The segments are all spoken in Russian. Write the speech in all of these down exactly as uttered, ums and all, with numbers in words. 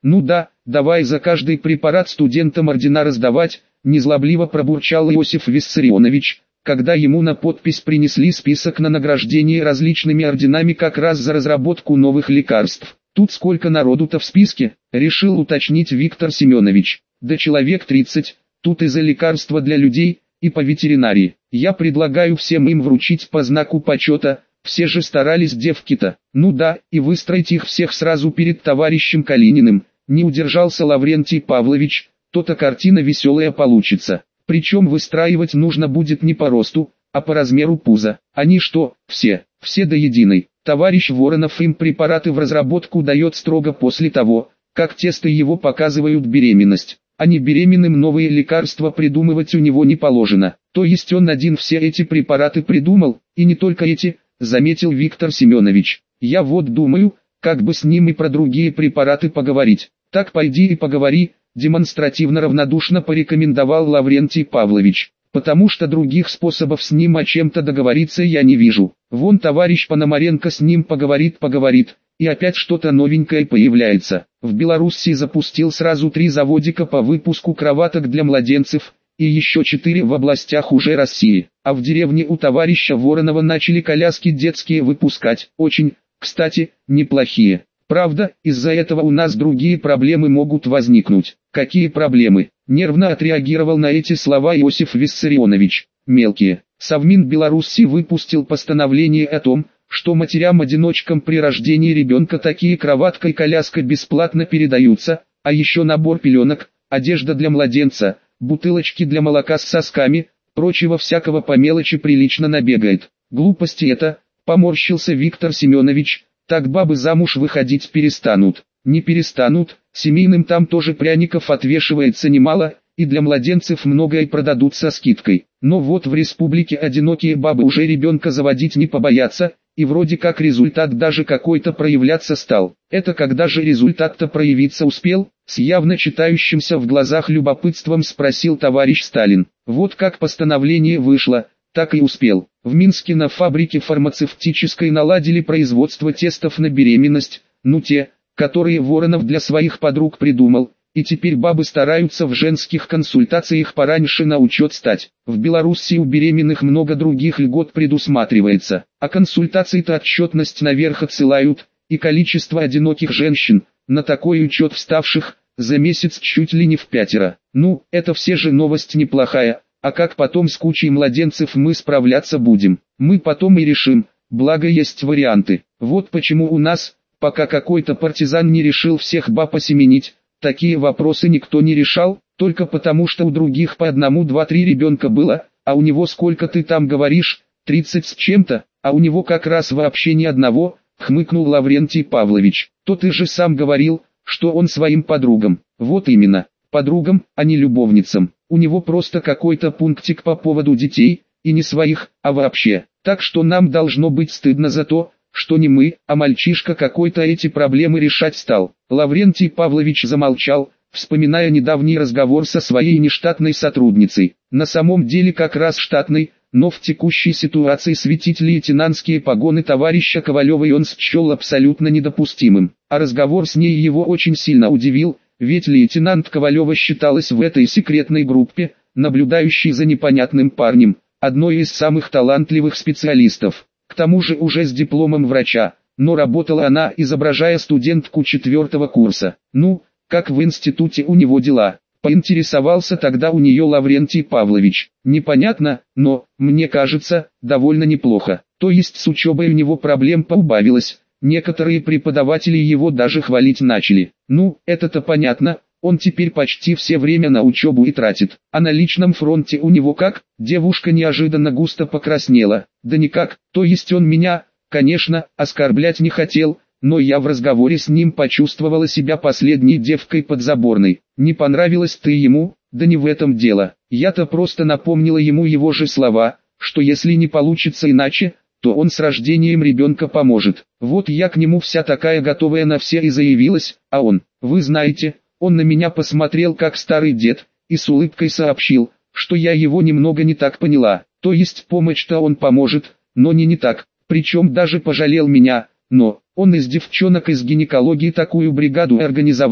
Ну да, давай за каждый препарат студентам ордена раздавать, незлобливо пробурчал Иосиф Виссарионович, когда ему на подпись принесли список на награждение различными орденами как раз за разработку новых лекарств. Тут сколько народу-то в списке, решил уточнить Виктор Семенович. Да человек тридцать, тут и за лекарства для людей, и по ветеринарии. Я предлагаю всем им вручить по знаку почета, все же старались девки-то. Ну да, и выстроить их всех сразу перед товарищем Калининым. Не удержался Лаврентий Павлович, то-то картина веселая получится. Причем выстраивать нужно будет не по росту, а по размеру пуза. Они что, все, все до единой. Товарищ Воронов им препараты в разработку дает строго после того, как тесты его показывают беременность. А не беременным новые лекарства придумывать у него не положено. То есть он один все эти препараты придумал, и не только эти, заметил Виктор Семенович. Я вот думаю, как бы с ним и про другие препараты поговорить. Так пойди и поговори, демонстративно равнодушно порекомендовал Лаврентий Павлович. Потому что других способов с ним о чем-то договориться я не вижу. Вон товарищ Пономаренко с ним поговорит-поговорит. И опять что-то новенькое появляется. В Белоруссии запустил сразу три заводика по выпуску кроваток для младенцев, и еще четыре в областях уже России. А в деревне у товарища Воронова начали коляски детские выпускать. Очень, кстати, неплохие. Правда, из-за этого у нас другие проблемы могут возникнуть. Какие проблемы? Нервно отреагировал на эти слова Иосиф Виссарионович. Мелкие. Совмин Беларуси выпустил постановление о том, что матерям-одиночкам при рождении ребенка такие кроватка и коляска бесплатно передаются, а еще набор пеленок, одежда для младенца, бутылочки для молока с сосками, прочего всякого по мелочи прилично набегает. Глупости это, поморщился Виктор Семенович, так бабы замуж выходить перестанут. Не перестанут, семейным там тоже пряников отвешивается немало, и для младенцев многое продадут со скидкой. Но вот в республике одинокие бабы уже ребенка заводить не побоятся, и вроде как результат даже какой-то проявляться стал. Это когда же результат-то проявиться успел? С явно читающимся в глазах любопытством спросил товарищ Сталин. Вот как постановление вышло, так и успел. В Минске на фабрике фармацевтической наладили производство тестов на беременность, ну те, которые Воронов для своих подруг придумал. И теперь бабы стараются в женских консультациях пораньше на учет стать. В Беларуси у беременных много других льгот предусматривается, а консультации-то отчетность наверх отсылают, и количество одиноких женщин, на такой учет вставших, за месяц чуть ли не в пятеро. Ну, это все же новость неплохая, а как потом с кучей младенцев мы справляться будем? Мы потом и решим, благо есть варианты. Вот почему у нас, пока какой-то партизан не решил всех баб осеменить, такие вопросы никто не решал, только потому что у других по одному два-три ребенка было, а у него сколько ты там говоришь, тридцать с чем-то, а у него как раз вообще ни одного, хмыкнул Лаврентий Павлович. То ты же сам говорил, что он своим подругам. Вот именно, подругам, а не любовницам. У него просто какой-то пунктик по поводу детей, и не своих, а вообще. Так что нам должно быть стыдно за то, что не мы, а мальчишка какой-то эти проблемы решать стал. Лаврентий Павлович замолчал, вспоминая недавний разговор со своей нештатной сотрудницей. На самом деле как раз штатной, но в текущей ситуации светить лейтенантские погоны товарища Ковалевой он счел абсолютно недопустимым. А разговор с ней его очень сильно удивил, ведь лейтенант Ковалева считалась в этой секретной группе, наблюдающей за непонятным парнем, одной из самых талантливых специалистов. К тому же уже с дипломом врача, но работала она, изображая студентку четвертого курса. Ну, как в институте у него дела? Поинтересовался тогда у нее Лаврентий Павлович. Непонятно, но, мне кажется, довольно неплохо. То есть с учебой у него проблем поубавилось, некоторые преподаватели его даже хвалить начали. Ну, это-то понятно, он теперь почти все время на учебу и тратит. А на личном фронте у него как? Девушка неожиданно густо покраснела. Да никак, то есть он меня, конечно, оскорблять не хотел, но я в разговоре с ним почувствовала себя последней девкой подзаборной. Не понравилась ты ему? Да не в этом дело. Я-то просто напомнила ему его же слова, что если не получится иначе, то он с рождением ребенка поможет. Вот я к нему вся такая готовая на все и заявилась, а он, вы знаете, он на меня посмотрел как старый дед, и с улыбкой сообщил, что я его немного не так поняла. То есть помощь-то он поможет, но не не так, причем даже пожалел меня, но, он из девчонок из гинекологии такую бригаду организовал,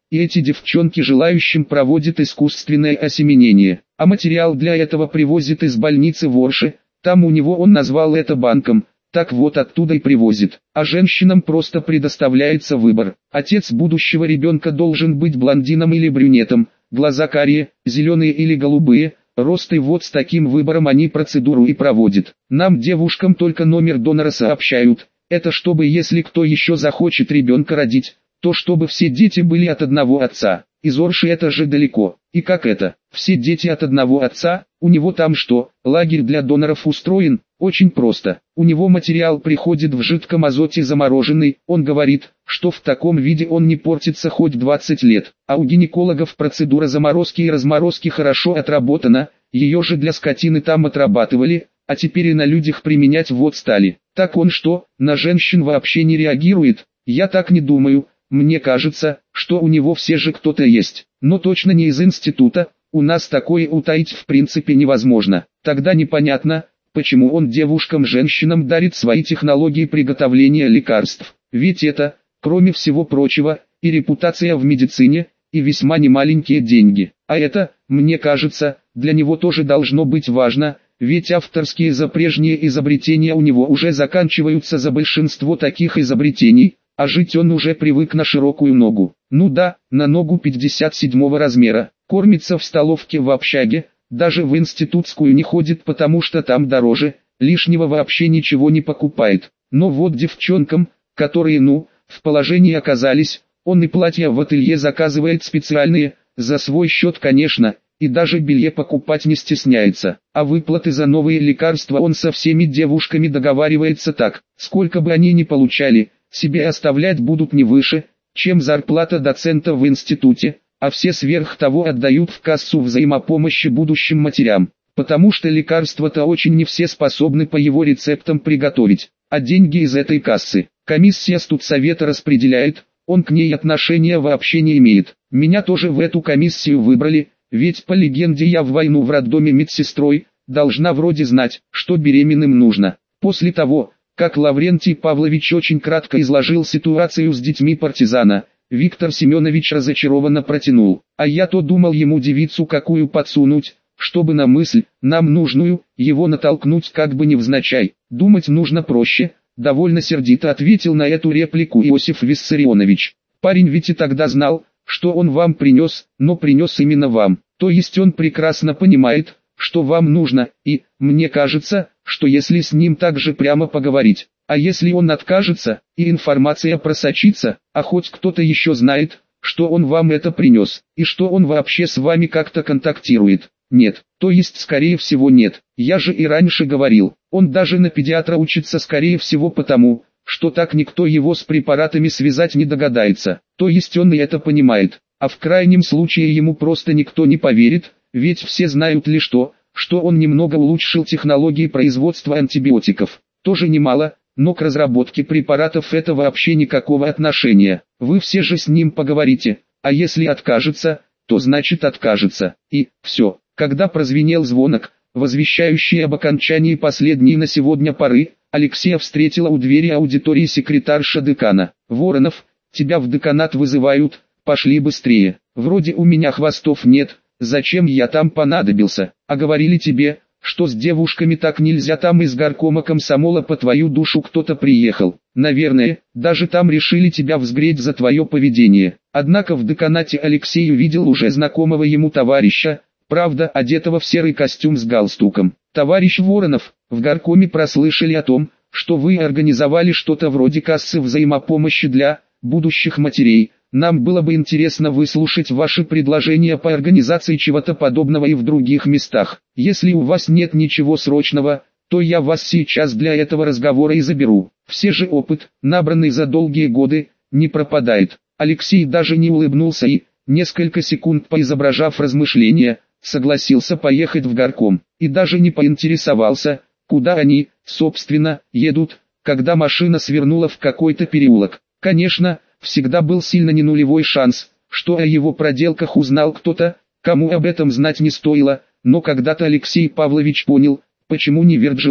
и эти девчонки желающим проводят искусственное осеменение, а материал для этого привозит из больницы в Орше, там у него он назвал это банком, так вот оттуда и привозит, а женщинам просто предоставляется выбор. Отец будущего ребенка должен быть блондином или брюнетом, глаза карие, зеленые или голубые, рост, и вот с таким выбором они процедуру и проводят. Нам, девушкам, только номер донора сообщают, это чтобы если кто еще захочет ребенка родить, то чтобы все дети были от одного отца. Из Орши это же далеко. И как это? Все дети от одного отца? У него там что, лагерь для доноров устроен? Очень просто. У него материал приходит в жидком азоте замороженный, он говорит, что в таком виде он не портится хоть двадцать лет. А у гинекологов процедура заморозки и разморозки хорошо отработана, ее же для скотины там отрабатывали, а теперь и на людях применять вот стали. Так он что, на женщин вообще не реагирует? Я так не думаю. Мне кажется, что у него все же кто-то есть, но точно не из института, у нас такое утаить в принципе невозможно. Тогда непонятно, почему он девушкам-женщинам дарит свои технологии приготовления лекарств, ведь это, кроме всего прочего, и репутация в медицине, и весьма немаленькие деньги. А это, мне кажется, для него тоже должно быть важно, ведь авторские за прежние изобретения у него уже заканчиваются за большинство таких изобретений, а жить он уже привык на широкую ногу. Ну да, на ногу пятьдесят седьмого размера. Кормится в столовке в общаге, даже в институтскую не ходит, потому что там дороже, лишнего вообще ничего не покупает. Но вот девчонкам, которые ну, в положении оказались, он и платья в ателье заказывает специальные, за свой счет конечно, и даже белье покупать не стесняется. А выплаты за новые лекарства он со всеми девушками договаривается так, сколько бы они ни получали, себе оставлять будут не выше, чем зарплата доцента в институте, а все сверх того отдают в кассу взаимопомощи будущим матерям, потому что лекарства-то очень не все способны по его рецептам приготовить, а деньги из этой кассы комиссия студсовета распределяет, он к ней отношения вообще не имеет. Меня тоже в эту комиссию выбрали, ведь по легенде я в войну в роддоме медсестрой, должна вроде знать, что беременным нужно. После того, как Лаврентий Павлович очень кратко изложил ситуацию с детьми партизана, Виктор Семенович разочарованно протянул. А я то думал ему девицу какую подсунуть, чтобы на мысль, нам нужную, его натолкнуть как бы невзначай. Думать нужно проще, довольно сердито ответил на эту реплику Иосиф Виссарионович. Парень ведь и тогда знал, что он вам принес, но принес именно вам. То есть он прекрасно понимает, что вам нужно, и, мне кажется, что если с ним так же прямо поговорить, а если он откажется, и информация просочится, а хоть кто-то еще знает, что он вам это принес, и что он вообще с вами как-то контактирует. Нет, то есть скорее всего нет, я же и раньше говорил, он даже на педиатра учится скорее всего потому, что так никто его с препаратами связать не догадается, то есть он и это понимает, а в крайнем случае ему просто никто не поверит, ведь все знают лишь то, что он немного улучшил технологии производства антибиотиков, тоже немало, но к разработке препаратов это вообще никакого отношения. Вы все же с ним поговорите, а если откажется, то значит откажется, и все. Когда прозвенел звонок, возвещающий об окончании последней на сегодня поры, Алексея встретила у двери аудитории секретарша декана. «Воронов, тебя в деканат вызывают, пошли быстрее, вроде у меня хвостов нет». Зачем я там понадобился? А говорили тебе, что с девушками так нельзя, там из горкома комсомола по твою душу кто-то приехал. Наверное, даже там решили тебя взгреть за твое поведение. Однако в деканате Алексей увидел уже знакомого ему товарища, правда одетого в серый костюм с галстуком. Товарищ Воронов, в горкоме прослышали о том, что вы организовали что-то вроде кассы взаимопомощи для будущих матерей. Нам было бы интересно выслушать ваши предложения по организации чего-то подобного и в других местах. Если у вас нет ничего срочного, то я вас сейчас для этого разговора и заберу. Все же опыт, набранный за долгие годы, не пропадает. Алексей даже не улыбнулся и, несколько секунд поизображав размышления, согласился поехать в горком. И даже не поинтересовался, куда они, собственно, едут, когда машина свернула в какой-то переулок. Конечно, всегда был сильно не нулевой шанс, что о его проделках узнал кто-то, кому об этом знать не стоило, но когда-то Алексей Павлович понял, почему не Вирджил,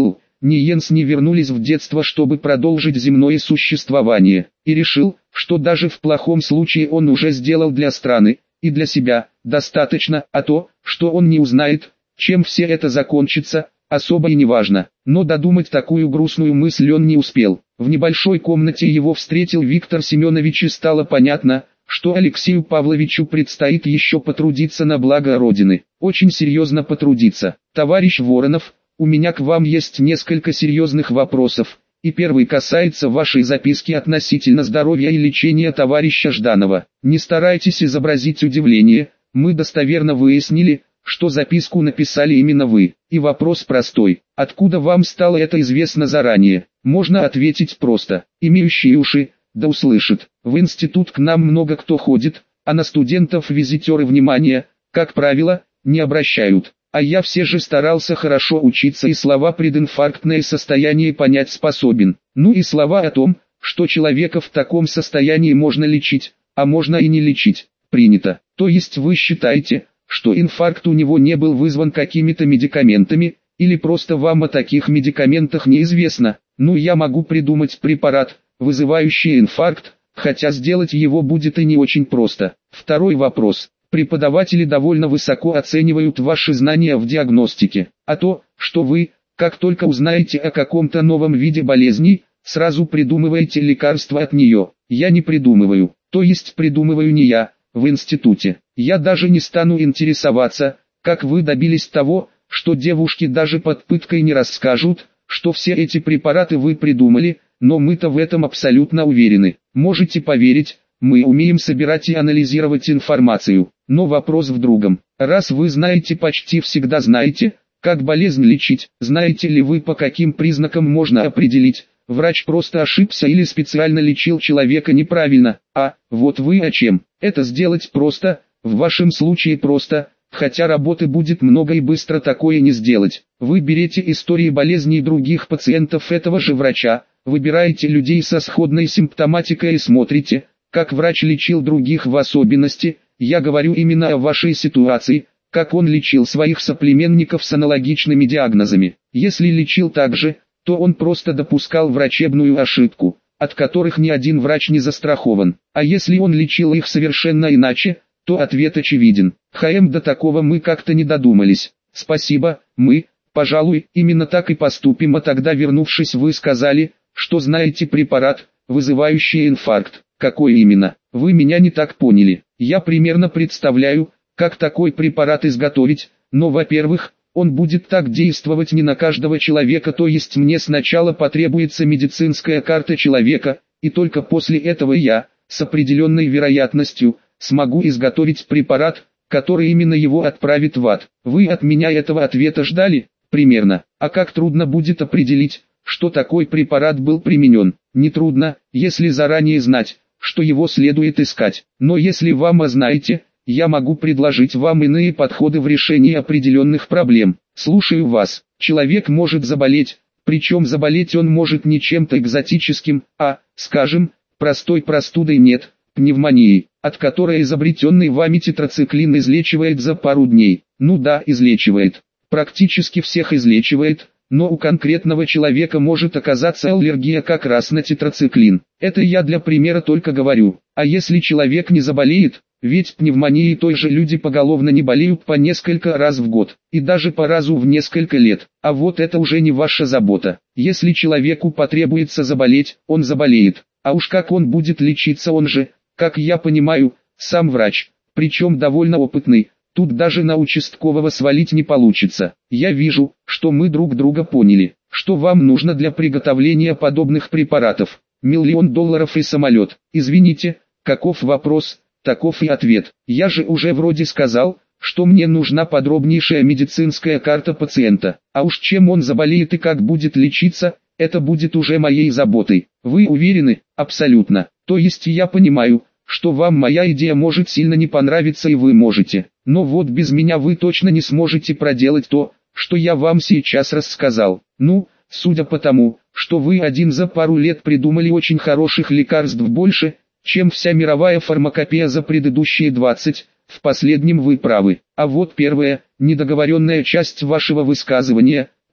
ни Йенс не вернулись в детство, чтобы продолжить земное существование, и решил, что даже в плохом случае он уже сделал для страны, и для себя, достаточно, а то, что он не узнает, чем все это закончится, особо и не важно. Но додумать такую грустную мысль он не успел. В небольшой комнате его встретил Виктор Семенович, и стало понятно, что Алексею Павловичу предстоит еще потрудиться на благо Родины. Очень серьезно потрудиться. Товарищ Воронов, у меня к вам есть несколько серьезных вопросов, и первый касается вашей записки относительно здоровья и лечения товарища Жданова. Не старайтесь изобразить удивление, мы достоверно выяснили, что записку написали именно вы. И вопрос простой: откуда вам стало это известно заранее? Можно ответить просто: имеющие уши, да услышит. В институт к нам много кто ходит, а на студентов визитеры внимания, как правило, не обращают. А я все же старался хорошо учиться и слова «прединфарктное состояние» понять способен. Ну и слова о том, что человека в таком состоянии можно лечить, а можно и не лечить, принято. То есть вы считаете, что инфаркт у него не был вызван какими-то медикаментами, или просто вам о таких медикаментах неизвестно? Ну, я могу придумать препарат, вызывающий инфаркт, хотя сделать его будет и не очень просто. Второй вопрос. Преподаватели довольно высоко оценивают ваши знания в диагностике, а то, что вы, как только узнаете о каком-то новом виде болезни, сразу придумываете лекарства от нее. Я не придумываю, то есть придумываю не я, в институте. Я даже не стану интересоваться, как вы добились того, что девушки даже под пыткой не расскажут, что все эти препараты вы придумали, но мы-то в этом абсолютно уверены. Можете поверить, мы умеем собирать и анализировать информацию. Но вопрос в другом. Раз вы знаете, почти всегда знаете, как болезнь лечить, знаете ли вы, по каким признакам можно определить, врач просто ошибся или специально лечил человека неправильно? А, вот вы о чем. Это сделать просто, в вашем случае просто, хотя работы будет много и быстро такое не сделать. Вы берете истории болезней других пациентов этого же врача, выбираете людей со сходной симптоматикой и смотрите, как врач лечил других в особенности. Я говорю именно о вашей ситуации, как он лечил своих соплеменников с аналогичными диагнозами. Если лечил так же, то он просто допускал врачебную ошибку, от которых ни один врач не застрахован. А если он лечил их совершенно иначе, то ответ очевиден. ХМ, до такого мы как-то не додумались. Спасибо, мы, пожалуй, именно так и поступим. А тогда, вернувшись, вы сказали, что знаете препарат, вызывающий инфаркт. Какой именно? Вы меня не так поняли. Я примерно представляю, как такой препарат изготовить, но, во-первых, он будет так действовать не на каждого человека, то есть мне сначала потребуется медицинская карта человека, и только после этого я, с определенной вероятностью, смогу изготовить препарат, который именно его отправит в ад. Вы от меня этого ответа ждали? Примерно. А как трудно будет определить, что такой препарат был применен? Нетрудно, если заранее знать, что его следует искать. Но если вам знаете, я могу предложить вам иные подходы в решении определенных проблем. Слушаю вас. Человек может заболеть, причем заболеть он может не чем-то экзотическим, а, скажем, простой простудой, нет, пневмонией, от которой изобретенный вами тетрациклин излечивает за пару дней. Ну да, излечивает. Практически всех излечивает. Но у конкретного человека может оказаться аллергия как раз на тетрациклин. Это я для примера только говорю. А если человек не заболеет, ведь пневмонией той же люди поголовно не болеют по несколько раз в год, и даже по разу в несколько лет. А вот это уже не ваша забота. Если человеку потребуется заболеть, он заболеет. А уж как он будет лечиться, он же, как я понимаю, сам врач, причем довольно опытный. Тут даже на участкового свалить не получится. Я вижу, что мы друг друга поняли. Что вам нужно для приготовления подобных препаратов? Миллион долларов и самолет. Извините, каков вопрос, таков и ответ. Я же уже вроде сказал, что мне нужна подробнейшая медицинская карта пациента. А уж чем он заболеет и как будет лечиться, это будет уже моей заботой. Вы уверены? Абсолютно. То есть я понимаю, что вам моя идея может сильно не понравиться и вы можете. Но вот без меня вы точно не сможете проделать то, что я вам сейчас рассказал. Ну, судя по тому, что вы один за пару лет придумали очень хороших лекарств больше, чем вся мировая фармакопея за предыдущие двадцать, в последнем вы правы. А вот первая, недоговоренная часть вашего высказывания,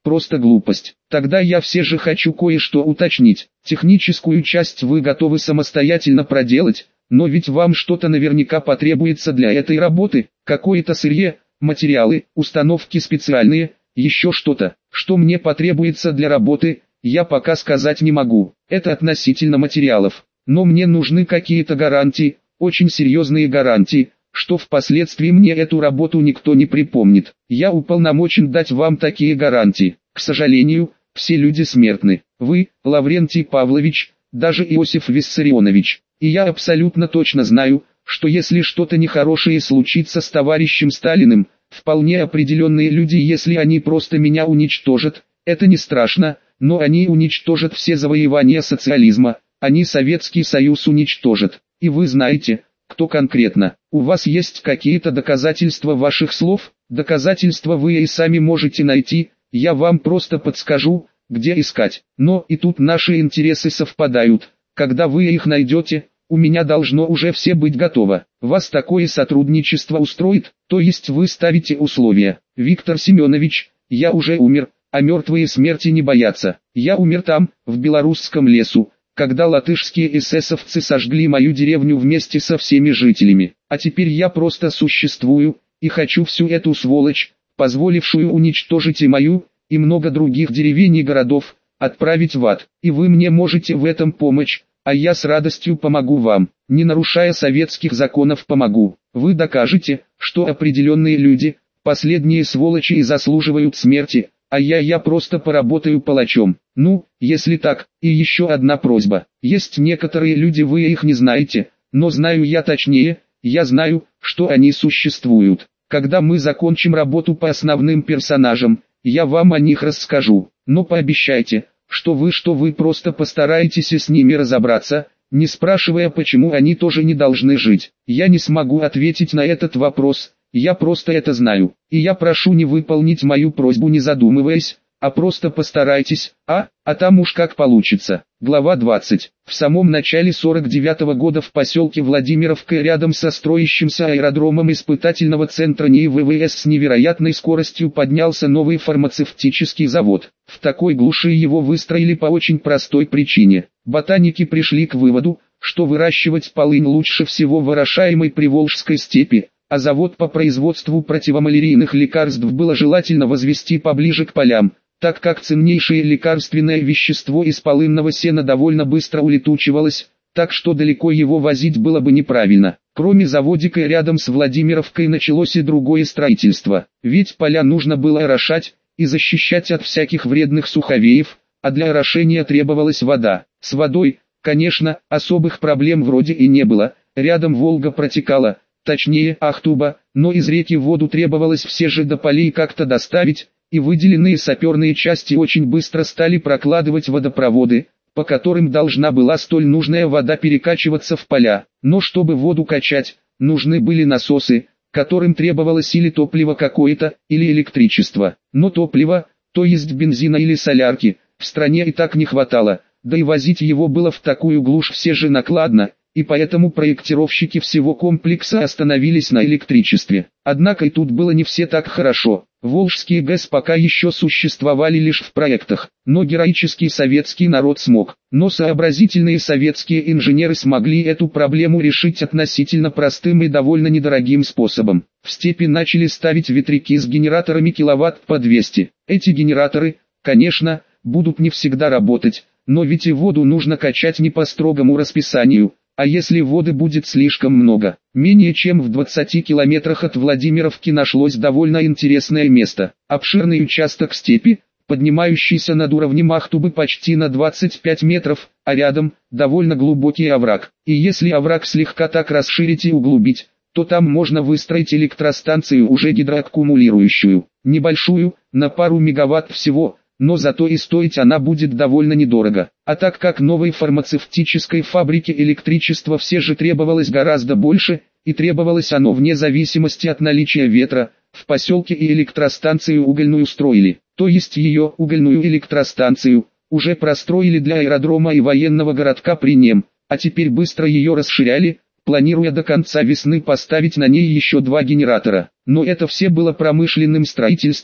просто глупость. Тогда я все же хочу кое-что уточнить. Техническую часть вы готовы самостоятельно проделать, но ведь вам что-то наверняка потребуется для этой работы, какое-то сырье, материалы, установки специальные, еще что-то, что мне потребуется для работы, я пока сказать не могу. Это относительно материалов. Но мне нужны какие-то гарантии, очень серьезные гарантии, что впоследствии мне эту работу никто не припомнит. Я уполномочен дать вам такие гарантии. К сожалению, все люди смертны. Вы, Лаврентий Павлович, даже Иосиф Виссарионович. И я абсолютно точно знаю, что если что-то нехорошее случится с товарищем Сталиным, вполне определенные люди, если они просто меня уничтожат, это не страшно, но они уничтожат все завоевания социализма, они Советский Союз уничтожат. И вы знаете, кто конкретно. У вас есть какие-то доказательства ваших слов? Доказательства вы и сами можете найти, я вам просто подскажу, где искать. Но и тут наши интересы совпадают. Когда вы их найдете, у меня должно уже все быть готово. Вас такое сотрудничество устроит, то есть вы ставите условия. Виктор Семенович, я уже умер, а мертвые смерти не боятся. Я умер там, в белорусском лесу, когда латышские эсэсовцы сожгли мою деревню вместе со всеми жителями. А теперь я просто существую, и хочу всю эту сволочь, позволившую уничтожить и мою, и много других деревень и городов, отправить в ад. И вы мне можете в этом помочь, а я с радостью помогу вам, не нарушая советских законов помогу. Вы докажете, что определенные люди, последние сволочи и заслуживают смерти, а я я просто поработаю палачом. Ну, если так, и еще одна просьба. Есть некоторые люди, вы их не знаете, но знаю я точнее, я знаю, что они существуют. Когда мы закончим работу по основным персонажам, я вам о них расскажу. Но пообещайте, что вы что вы просто постараетесь с ними разобраться, не спрашивая, почему они тоже не должны жить. Я не смогу ответить на этот вопрос, я просто это знаю. И я прошу не выполнить мою просьбу не задумываясь, а просто постарайтесь, а, а там уж как получится. Глава двадцать. В самом начале сорок девятого года в поселке Владимировка рядом со строящимся аэродромом испытательного центра НИИ ВВС с невероятной скоростью поднялся новый фармацевтический завод. В такой глуши его выстроили по очень простой причине. Ботаники пришли к выводу, что выращивать полынь лучше всего в орошаемой Приволжской степи, а завод по производству противомалярийных лекарств было желательно возвести поближе к полям, так как ценнейшее лекарственное вещество из полынного сена довольно быстро улетучивалось, так что далеко его возить было бы неправильно. Кроме заводика рядом с Владимировкой началось и другое строительство, ведь поля нужно было орошать и защищать от всяких вредных суховеев, а для орошения требовалась вода. С водой, конечно, особых проблем вроде и не было, рядом Волга протекала, точнее Ахтуба, но из реки воду требовалось все же до полей как-то доставить, и выделенные саперные части очень быстро стали прокладывать водопроводы, по которым должна была столь нужная вода перекачиваться в поля. Но чтобы воду качать, нужны были насосы, которым требовалось или топливо какое-то, или электричество. Но топлива, то есть бензина или солярки, в стране и так не хватало, да и возить его было в такую глушь все же накладно, и поэтому проектировщики всего комплекса остановились на электричестве. Однако и тут было не все так хорошо. Волжские ГЭС пока еще существовали лишь в проектах, но героический советский народ смог. Но сообразительные советские инженеры смогли эту проблему решить относительно простым и довольно недорогим способом. В степи начали ставить ветряки с генераторами киловатт по двести. Эти генераторы, конечно, будут не всегда работать, но ведь и воду нужно качать не по строгому расписанию. А если воды будет слишком много? Менее чем в двадцати километрах от Владимировки нашлось довольно интересное место. Обширный участок степи, поднимающийся над уровнем Ахтубы почти на двадцать пять метров, а рядом довольно глубокий овраг. И если овраг слегка так расширить и углубить, то там можно выстроить электростанцию уже гидроаккумулирующую. Небольшую, на пару мегаватт всего, но зато и стоить она будет довольно недорого. А так как новой фармацевтической фабрике электричества все же требовалось гораздо больше, и требовалось оно вне зависимости от наличия ветра, в поселке и электростанцию угольную строили, то есть ее угольную электростанцию, уже простроили для аэродрома и военного городка при нем, а теперь быстро ее расширяли, планируя до конца весны поставить на ней еще два генератора. Но это все было промышленным строительством,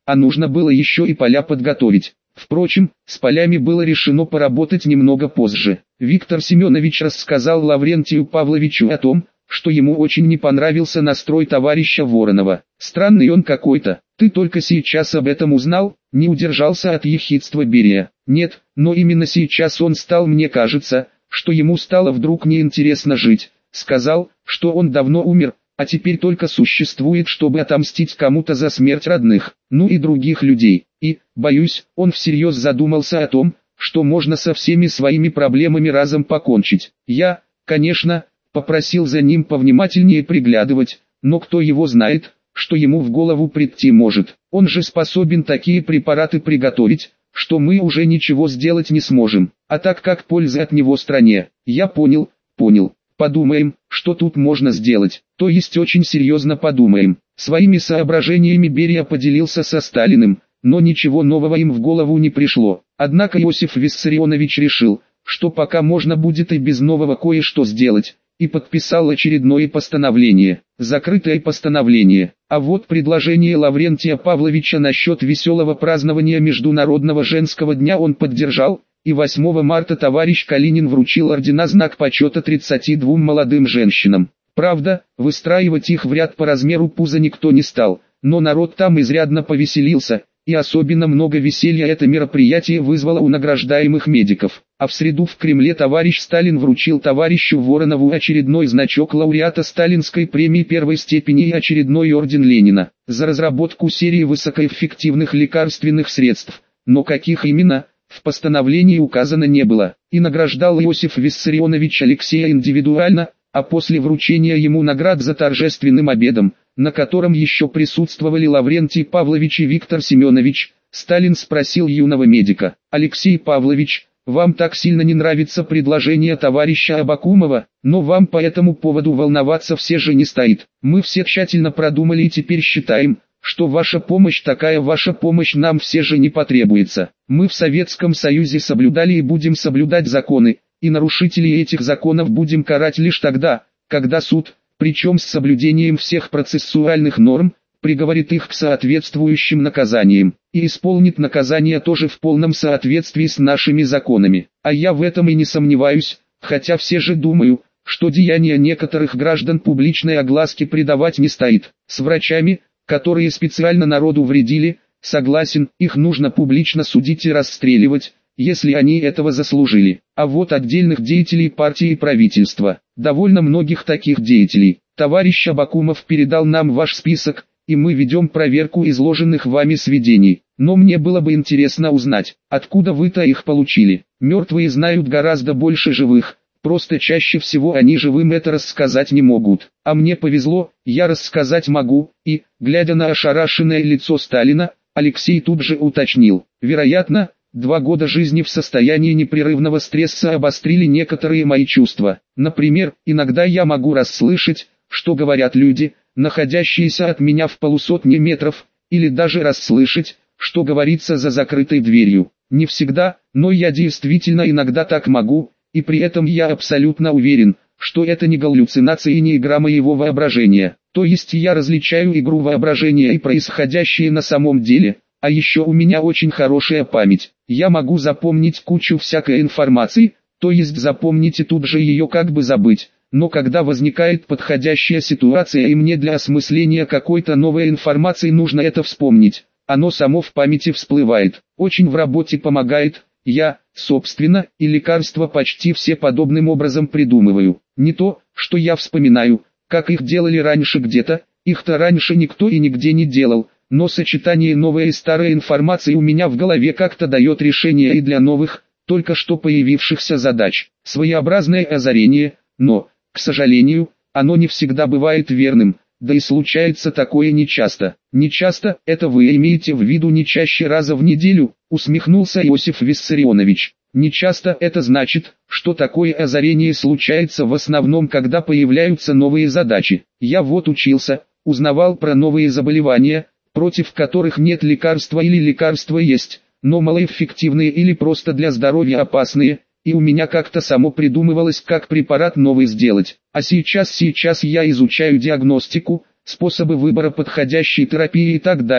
а нужно было еще и поля подготовить. Впрочем, с полями было решено поработать немного позже. Виктор Семенович рассказал Лаврентию Павловичу о том, что ему очень не понравился настрой товарища Воронова. «Странный он какой-то, ты только сейчас об этом узнал?» — не удержался от ехидства Берия. «Нет, но именно сейчас он стал, мне кажется, что ему стало вдруг неинтересно жить. Сказал, что он давно умер, а теперь только существует, чтобы отомстить кому-то за смерть родных, ну и других людей. И, боюсь, он всерьез задумался о том, что можно со всеми своими проблемами разом покончить. Я, конечно, попросил за ним повнимательнее приглядывать, но кто его знает, что ему в голову прийти может. Он же способен такие препараты приготовить, что мы уже ничего сделать не сможем. А так как польза от него стране, я понял, понял. Подумаем, что тут можно сделать, то есть очень серьезно подумаем». Своими соображениями Берия поделился со Сталиным, но ничего нового им в голову не пришло. Однако Иосиф Виссарионович решил, что пока можно будет и без нового кое-что сделать, и подписал очередное постановление, закрытое постановление. А вот предложение Лаврентия Павловича насчет веселого празднования Международного женского дня он поддержал, и восьмого марта товарищ Калинин вручил ордена Знак почета тридцати двум молодым женщинам. Правда, выстраивать их в ряд по размеру пуза никто не стал, но народ там изрядно повеселился, и особенно много веселья это мероприятие вызвало у награждаемых медиков. А в среду в Кремле товарищ Сталин вручил товарищу Воронову очередной значок лауреата Сталинской премии первой степени и очередной орден Ленина за разработку серии высокоэффективных лекарственных средств, но каких именно, в постановлении указано не было. И награждал Иосиф Виссарионович Алексея индивидуально, а после вручения ему наград за торжественным обедом, на котором еще присутствовали Лаврентий Павлович и Виктор Семенович, Сталин спросил юного медика: «Алексей Павлович, вам так сильно не нравится предложение товарища Абакумова, но вам по этому поводу волноваться все же не стоит. Мы все тщательно продумали и теперь считаем, что ваша помощь такая ваша помощь нам все же не потребуется. Мы в Советском Союзе соблюдали и будем соблюдать законы, и нарушителей этих законов будем карать лишь тогда, когда суд, причем с соблюдением всех процессуальных норм, приговорит их к соответствующим наказаниям, и исполнит наказание тоже в полном соответствии с нашими законами. А я в этом и не сомневаюсь, хотя все же думаю, что деяния некоторых граждан публичной огласке придавать не стоит. С врачами, которые специально народу вредили, согласен, их нужно публично судить и расстреливать, если они этого заслужили. А вот отдельных деятелей партии и правительства, довольно многих таких деятелей. Товарищ Абакумов передал нам ваш список, и мы ведем проверку изложенных вами сведений. Но мне было бы интересно узнать, откуда вы-то их получили. Мертвые знают гораздо больше живых, просто чаще всего они живым это рассказать не могут. А мне повезло, я рассказать могу, и, глядя на ошарашенное лицо Сталина, Алексей тут же уточнил: вероятно, два года жизни в состоянии непрерывного стресса обострили некоторые мои чувства. Например, иногда я могу расслышать, что говорят люди, находящиеся от меня в полусотне метров, или даже расслышать, что говорится за закрытой дверью. Не всегда, но я действительно иногда так могу, и при этом я абсолютно уверен, что это не галлюцинации и не игра моего воображения. То есть я различаю игру воображения и происходящее на самом деле. А еще у меня очень хорошая память. Я могу запомнить кучу всякой информации, то есть запомнить и тут же ее как бы забыть. Но когда возникает подходящая ситуация и мне для осмысления какой-то новой информации нужно это вспомнить, оно само в памяти всплывает. Очень в работе помогает. Я, собственно, и лекарства почти все подобным образом придумываю. Не то, что я вспоминаю, как их делали раньше где-то, их-то раньше никто и нигде не делал. Но сочетание новой и старой информации у меня в голове как-то дает решение и для новых, только что появившихся задач. Своеобразное озарение, но, к сожалению, оно не всегда бывает верным, да и случается такое нечасто. Нечасто, это вы имеете в виду не чаще раза в неделю, усмехнулся Иосиф Виссарионович. Нечасто это значит, что такое озарение случается в основном, когда появляются новые задачи. Я вот учился, узнавал про новые заболевания, против которых нет лекарства или лекарства есть, но малоэффективные или просто для здоровья опасные, и у меня как-то само придумывалось, как препарат новый сделать. А сейчас сейчас я изучаю диагностику, способы выбора подходящей терапии и так далее,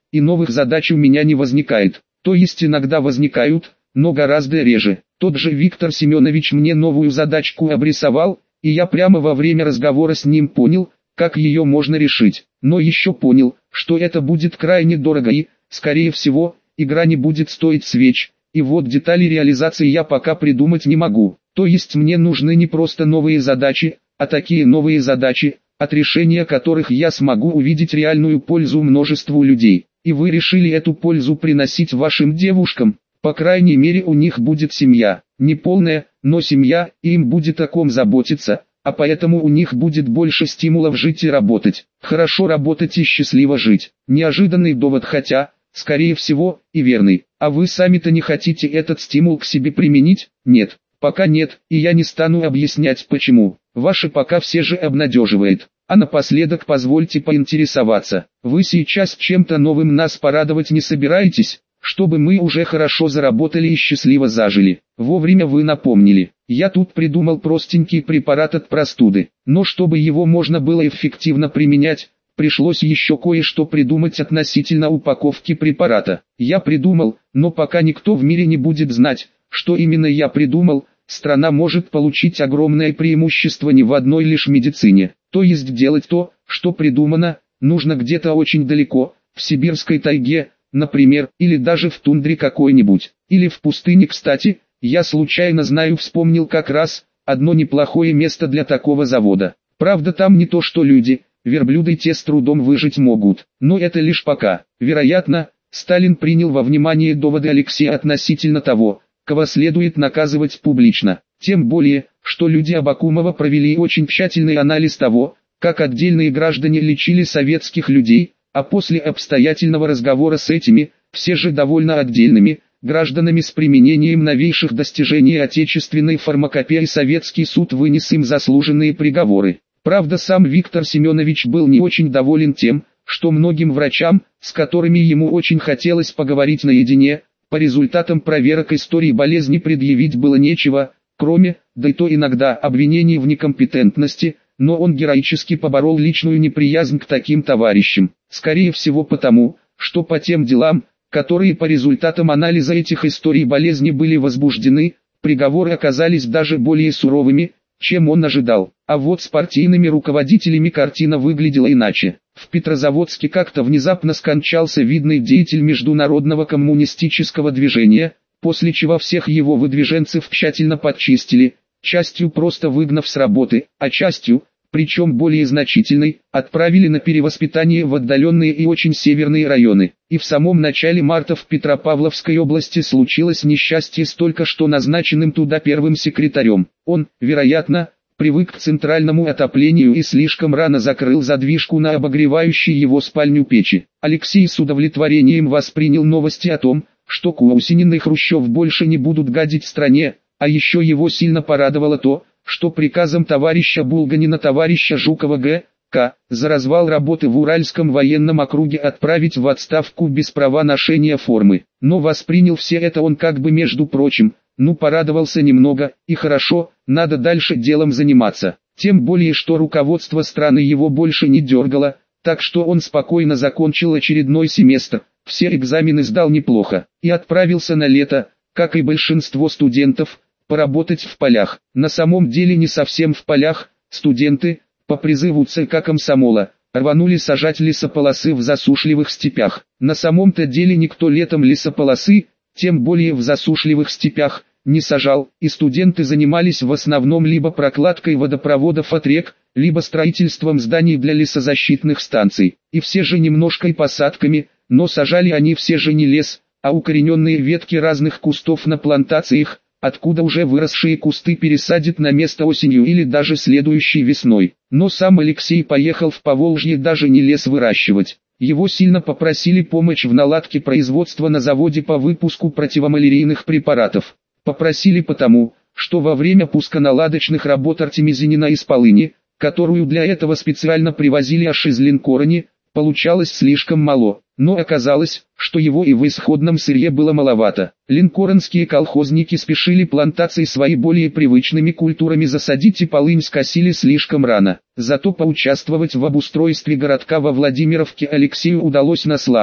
и новых задач у меня не возникает. То есть иногда возникают, но гораздо реже. Тот же Виктор Семенович мне новую задачку обрисовал, и я прямо во время разговора с ним понял, как ее можно решить. Но еще понял, что это будет крайне дорого и, скорее всего, игра не будет стоить свеч. И вот детали реализации я пока придумать не могу. То есть мне нужны не просто новые задачи, а такие новые задачи, от решения которых я смогу увидеть реальную пользу множеству людей. И вы решили эту пользу приносить вашим девушкам. По крайней мере у них будет семья, не полная, но семья, и им будет о ком заботиться, а поэтому у них будет больше стимулов жить и работать. Хорошо работать и счастливо жить. Неожиданный довод, хотя, скорее всего, и верный. А вы сами-то не хотите этот стимул к себе применить? Нет, пока нет, и я не стану объяснять почему. Ваше пока все же обнадеживает. А напоследок позвольте поинтересоваться, вы сейчас чем-то новым нас порадовать не собираетесь? Чтобы мы уже хорошо заработали и счастливо зажили. Вовремя вы напомнили. Я тут придумал простенький препарат от простуды. Но чтобы его можно было эффективно применять, пришлось еще кое-что придумать относительно упаковки препарата. Я придумал, но пока никто в мире не будет знать, что именно я придумал, страна может получить огромное преимущество не в одной лишь медицине. То есть делать то, что придумано, нужно где-то очень далеко, в сибирской тайге, например, или даже в тундре какой-нибудь, или в пустыне. Кстати, я случайно знаю, вспомнил как раз, одно неплохое место для такого завода. Правда, там не то что люди, верблюды те с трудом выжить могут, но это лишь пока. Вероятно, Сталин принял во внимание доводы Алексея относительно того, кого следует наказывать публично. Тем более, что люди Абакумова провели очень тщательный анализ того, как отдельные граждане лечили советских людей, а после обстоятельного разговора с этими, все же довольно отдельными, гражданами с применением новейших достижений отечественной фармакопеи советский суд вынес им заслуженные приговоры. Правда, сам Виктор Семенович был не очень доволен тем, что многим врачам, с которыми ему очень хотелось поговорить наедине, по результатам проверок истории болезни предъявить было нечего, кроме, да и то иногда, обвинений в некомпетентности, но он героически поборол личную неприязнь к таким товарищам. Скорее всего потому, что по тем делам, которые по результатам анализа этих историй болезни были возбуждены, приговоры оказались даже более суровыми, чем он ожидал. А вот с партийными руководителями картина выглядела иначе. В Петрозаводске как-то внезапно скончался видный деятель международного коммунистического движения, после чего всех его выдвиженцев тщательно подчистили, частью просто выгнав с работы, а частью, причем более значительной, отправили на перевоспитание в отдаленные и очень северные районы. И в самом начале марта в Петропавловской области случилось несчастье с только что назначенным туда первым секретарем. Он, вероятно, привык к центральному отоплению и слишком рано закрыл задвижку на обогревающей его спальню печи. Алексей с удовлетворением воспринял новости о том, что Кусинин и Хрущев больше не будут гадить стране, а еще его сильно порадовало то, что приказом товарища Булганина товарища Жукова Г. К. за развал работы в Уральском военном округе отправить в отставку без права ношения формы. Но воспринял все это он как бы между прочим, ну порадовался немного, и хорошо, надо дальше делом заниматься. Тем более что руководство страны его больше не дергало, так что он спокойно закончил очередной семестр, все экзамены сдал неплохо, и отправился на лето, как и большинство студентов, поработать в полях. На самом деле не совсем в полях, студенты, по призыву ЦК комсомола, рванули сажать лесополосы в засушливых степях. На самом-то деле никто летом лесополосы, тем более в засушливых степях, не сажал, и студенты занимались в основном либо прокладкой водопроводов от рек, либо строительством зданий для лесозащитных станций. И все же немножко и посадками, но сажали они все же не лес, а укорененные ветки разных кустов на плантациях, откуда уже выросшие кусты пересадят на место осенью или даже следующей весной. Но сам Алексей поехал в Поволжье даже не лес выращивать. Его сильно попросили помочь в наладке производства на заводе по выпуску противомалярийных препаратов. Попросили потому, что во время пусконаладочных работ артемизинина из полыни, которую для этого специально привозили аж из Линкорни, получалось слишком мало. Но оказалось, что его и в исходном сырье было маловато. Линкорнские колхозники спешили плантации свои более привычными культурами засадить и полынь скосили слишком рано. Зато поучаствовать в обустройстве городка во Владимировке Алексею удалось на славу.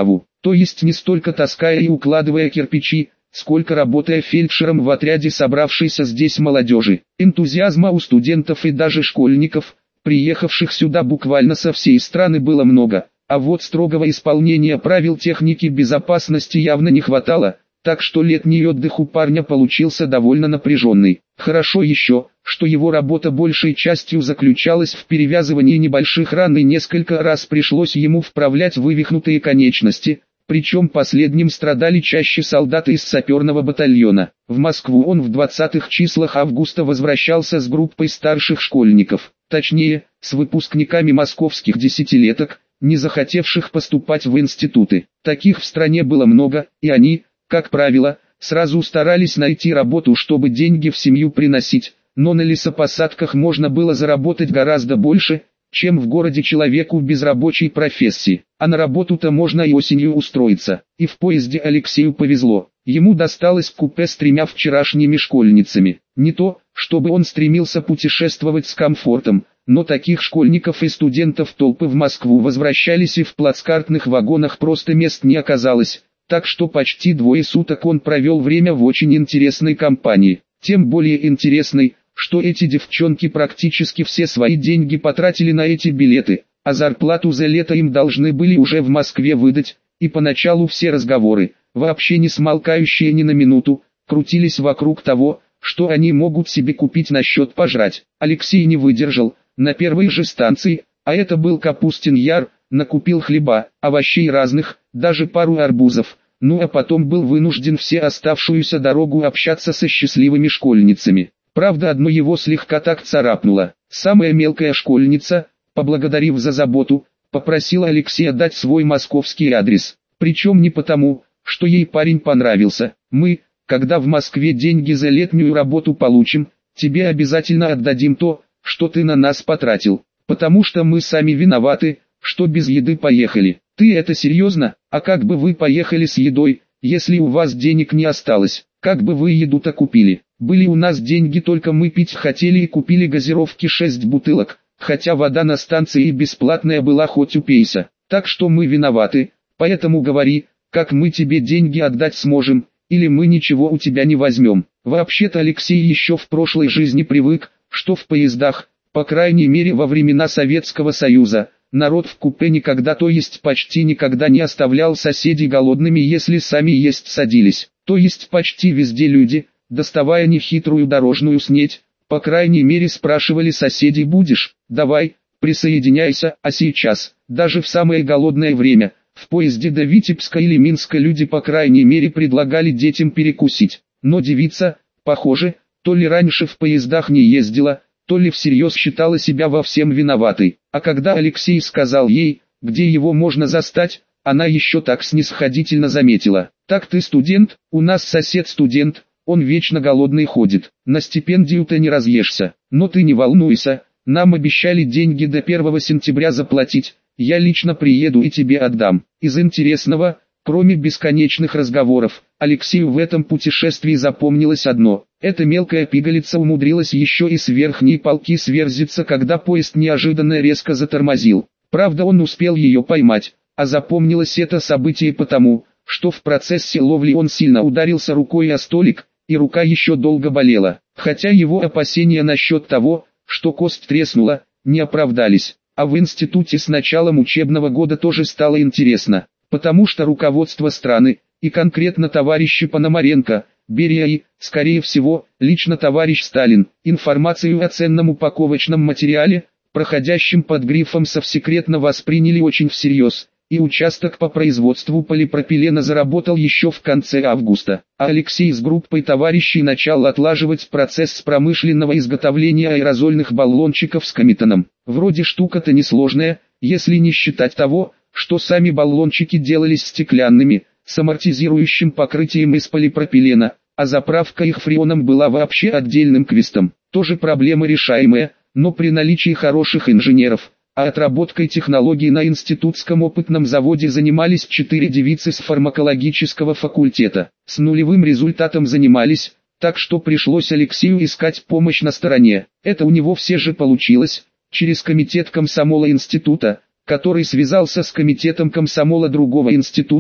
то есть не столько таская и укладывая кирпичи, сколько работая фельдшером в отряде собравшейся здесь молодежи. Энтузиазма у студентов и даже школьников, приехавших сюда буквально со всей страны, было много, а вот строгого исполнения правил техники безопасности явно не хватало, так что летний отдых у парня получился довольно напряженный. Хорошо еще, что его работа большей частью заключалась в перевязывании небольших ран, и несколько раз пришлось ему вправлять вывихнутые конечности, причем последним страдали чаще солдаты из саперного батальона. В Москву он в двадцатых числах августа возвращался с группой старших школьников, точнее, с выпускниками московских десятилеток, не захотевших поступать в институты. Таких в стране было много, и они, как правило, сразу старались найти работу, чтобы деньги в семью приносить, но на лесопосадках можно было заработать гораздо больше, чем в городе человеку без рабочей профессии. А на работу-то можно и осенью устроиться. И в поезде Алексею повезло. Ему досталось купе с тремя вчерашними школьницами. Не то, чтобы он стремился путешествовать с комфортом, но таких школьников и студентов толпы в Москву возвращались, и в плацкартных вагонах просто мест не оказалось. Так что почти двое суток он провел время в очень интересной компании. Тем более интересной, что эти девчонки практически все свои деньги потратили на эти билеты, а зарплату за лето им должны были уже в Москве выдать, и поначалу все разговоры, вообще не смолкающие ни на минуту, крутились вокруг того, что они могут себе купить на счет пожрать. Алексей не выдержал, на первой же станции, а это был Капустин Яр, накупил хлеба, овощей разных, даже пару арбузов, ну а потом был вынужден все оставшуюся дорогу общаться со счастливыми школьницами. Правда, одно его слегка так царапнуло. Самая мелкая школьница, поблагодарив за заботу, попросила Алексея дать свой московский адрес. Причем не потому, что ей парень понравился. Мы, когда в Москве деньги за летнюю работу получим, тебе обязательно отдадим то, что ты на нас потратил. Потому что мы сами виноваты, что без еды поехали. Ты это серьезно? А как бы вы поехали с едой, если у вас денег не осталось? Как бы вы еду-то купили? Были у нас деньги, только мы пить хотели и купили газировки шесть бутылок, хотя вода на станции бесплатная была, хоть упейся. Так что мы виноваты, поэтому говори, как мы тебе деньги отдать сможем, или мы ничего у тебя не возьмем. Вообще-то Алексей еще в прошлой жизни привык, что в поездах, по крайней мере во времена Советского Союза, народ в купе никогда, то есть почти никогда не оставлял соседей голодными, если сами есть садились. То есть почти везде люди, доставая нехитрую дорожную снеть, по крайней мере спрашивали соседей: будешь, давай, присоединяйся. А сейчас, даже в самое голодное время, в поезде до Витебска или Минска люди по крайней мере предлагали детям перекусить. Но девица, похоже, то ли раньше в поездах не ездила, то ли всерьез считала себя во всем виноватой. А когда Алексей сказал ей, где его можно застать, она еще так снисходительно заметила: так ты студент, у нас сосед студент, он вечно голодный ходит, на стипендию-то не разъешься. Но ты не волнуйся, нам обещали деньги до первого сентября заплатить, я лично приеду и тебе отдам. Из интересного, кроме бесконечных разговоров, Алексею в этом путешествии запомнилось одно: эта мелкая пигалица умудрилась еще и с верхней полки сверзиться, когда поезд неожиданно резко затормозил. Правда, он успел ее поймать, а запомнилось это событие потому, что в процессе ловли он сильно ударился рукой о столик, и рука еще долго болела. Хотя его опасения насчет того, что кость треснула, не оправдались. А в институте с началом учебного года тоже стало интересно, потому что руководство страны, и конкретно товарищи Пономаренко, Берия и, скорее всего, лично товарищ Сталин, информацию о ценном упаковочном материале, проходящем под грифом «Совсекретно», восприняли очень всерьез, и участок по производству полипропилена заработал еще в конце августа. А Алексей с группой товарищей начал отлаживать процесс промышленного изготовления аэрозольных баллончиков с кометаном. Вроде штука-то несложная, если не считать того, что сами баллончики делались стеклянными, с амортизирующим покрытием из полипропилена, а заправка их фреоном была вообще отдельным квестом. Тоже проблема решаемая, но при наличии хороших инженеров, а отработкой технологий на институтском опытном заводе занимались четыре девицы с фармакологического факультета. С нулевым результатом занимались, так что пришлось Алексею искать помощь на стороне. Это у него все же получилось, через комитет комсомола института, который связался с комитетом комсомола другого института,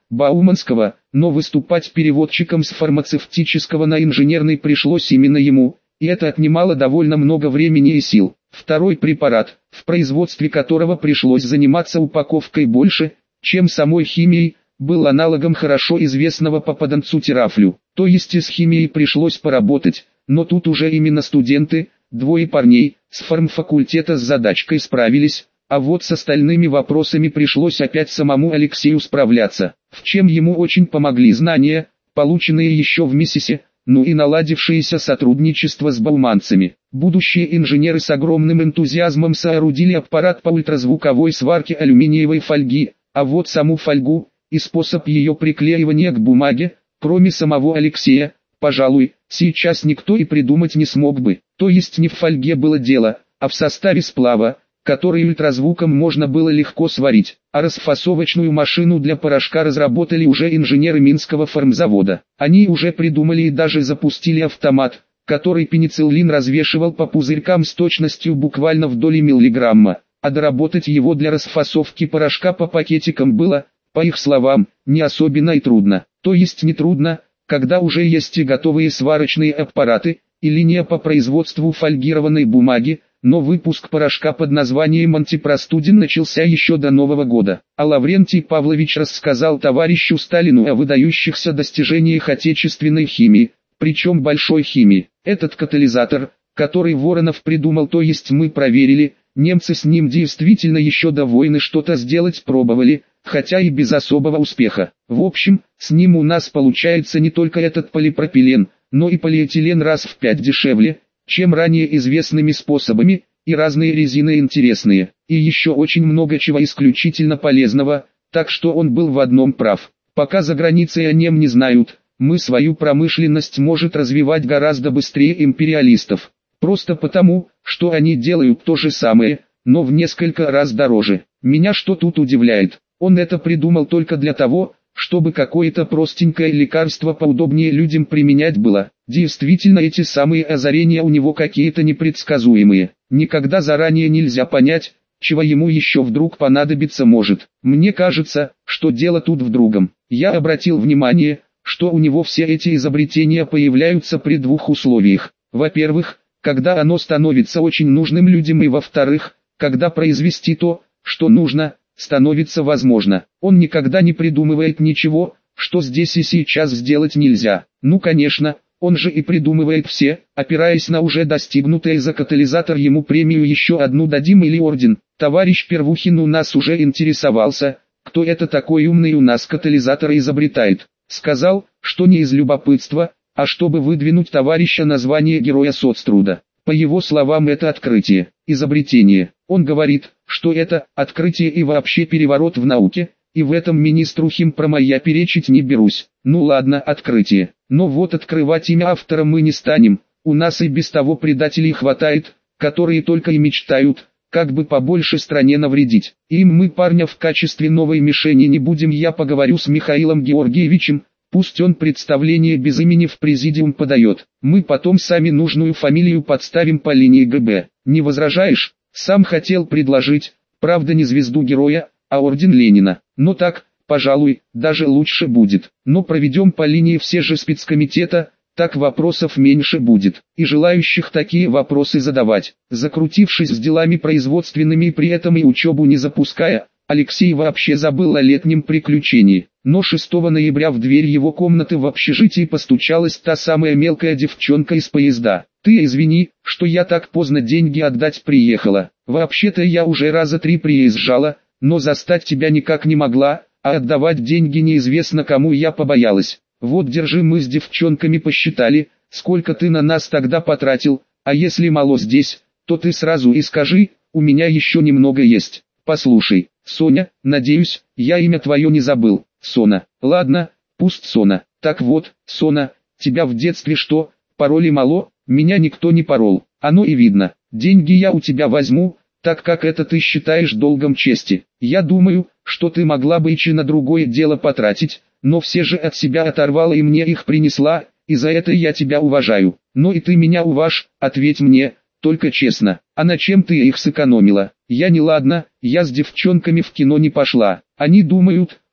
Бауманского, но выступать переводчиком с фармацевтического на инженерный пришлось именно ему, и это отнимало довольно много времени и сил. Второй препарат, в производстве которого пришлось заниматься упаковкой больше, чем самой химией, был аналогом хорошо известного попаданцу терафлю. То есть и с химией пришлось поработать, но тут уже именно студенты, двое парней, с фармфакультета с задачкой справились, а вот с остальными вопросами пришлось опять самому Алексею справляться, в чем ему очень помогли знания, полученные еще в Миссисе, ну и наладившееся сотрудничество с бауманцами. Будущие инженеры с огромным энтузиазмом соорудили аппарат по ультразвуковой сварке алюминиевой фольги, а вот саму фольгу и способ ее приклеивания к бумаге, кроме самого Алексея, пожалуй, сейчас никто и придумать не смог бы. То есть не в фольге было дело, а в составе сплава, который ультразвуком можно было легко сварить, а расфасовочную машину для порошка разработали уже инженеры Минского фармзавода. Они уже придумали и даже запустили автомат, который пенициллин развешивал по пузырькам с точностью буквально в доли миллиграмма, а доработать его для расфасовки порошка по пакетикам было, по их словам, не особенно и трудно. То есть не трудно, когда уже есть и готовые сварочные аппараты, и линия по производству фольгированной бумаги, но выпуск порошка под названием антипростудин начался еще до Нового года. А Лаврентий Павлович рассказал товарищу Сталину о выдающихся достижениях отечественной химии, причем большой химии. Этот катализатор, который Воронов придумал, то есть мы проверили, немцы с ним действительно еще до войны что-то сделать пробовали, хотя и без особого успеха. В общем, с ним у нас получается не только этот полипропилен, но и полиэтилен раз в пять дешевле, чем ранее известными способами, и разные резины интересные, и еще очень много чего исключительно полезного, так что он был в одном прав. Пока за границей о нем не знают, мы свою промышленность может развивать гораздо быстрее империалистов. Просто потому, что они делают то же самое, но в несколько раз дороже. Меня что тут удивляет? Он это придумал только для того, чтобы какое-то простенькое лекарство поудобнее людям применять было. Действительно, эти самые озарения у него какие-то непредсказуемые. Никогда заранее нельзя понять, чего ему еще вдруг понадобиться может. Мне кажется, что дело тут в другом. Я обратил внимание, что у него все эти изобретения появляются при двух условиях. Во-первых, когда оно становится очень нужным людям, и во-вторых, когда произвести то, что нужно, становится возможно. Он никогда не придумывает ничего, что здесь и сейчас сделать нельзя. Ну конечно, он же и придумывает все, опираясь на уже достигнутое за катализатор ему премию еще одну дадим или орден. Товарищ Первухин у нас уже интересовался, кто это такой умный у нас катализатор изобретает. Сказал, что не из любопытства, а чтобы выдвинуть товарища на звание Героя Соцтруда. По его словам, это открытие, изобретение. Он говорит, что это открытие и вообще переворот в науке, и в этом министру химпрома я перечить не берусь. Ну ладно, открытие. Но вот открывать имя автора мы не станем, у нас и без того предателей хватает, которые только и мечтают, как бы побольше стране навредить. Им мы парня в качестве новой мишени не будем. Я поговорю с Михаилом Георгиевичем, пусть он представление без имени в президиум подает. Мы потом сами нужную фамилию подставим по линии ГБ. Не возражаешь? Сам хотел предложить, правда не звезду героя, а орден Ленина. Но так, пожалуй, даже лучше будет. Но проведем по линии все же спецкомитета, так вопросов меньше будет, и желающих такие вопросы задавать. Закрутившись с делами производственными и при этом и учебу не запуская, Алексей вообще забыл о летнем приключении. Но шестого ноября в дверь его комнаты в общежитии постучалась та самая мелкая девчонка из поезда. «Ты извини, что я так поздно деньги отдать приехала. Вообще-то я уже раза три приезжала, но застать тебя никак не могла, а отдавать деньги неизвестно кому я побоялась. Вот держи, мы с девчонками посчитали, сколько ты на нас тогда потратил, а если мало здесь, то ты сразу и скажи, у меня еще немного есть. Послушай, Соня, надеюсь, я имя твое не забыл, Сона. Ладно, пусть Сона. Так вот, Сона, тебя в детстве что, пароли мало? Меня никто не порол, оно и видно. Деньги я у тебя возьму, так как это ты считаешь долгом чести. Я думаю, что ты могла бы и на другое дело потратить, но все же от себя оторвала и мне их принесла, и за это я тебя уважаю. Но и ты меня уважь, ответь мне, только честно, а на чем ты их сэкономила? Я не ладно, я с девчонками в кино не пошла. Они думают,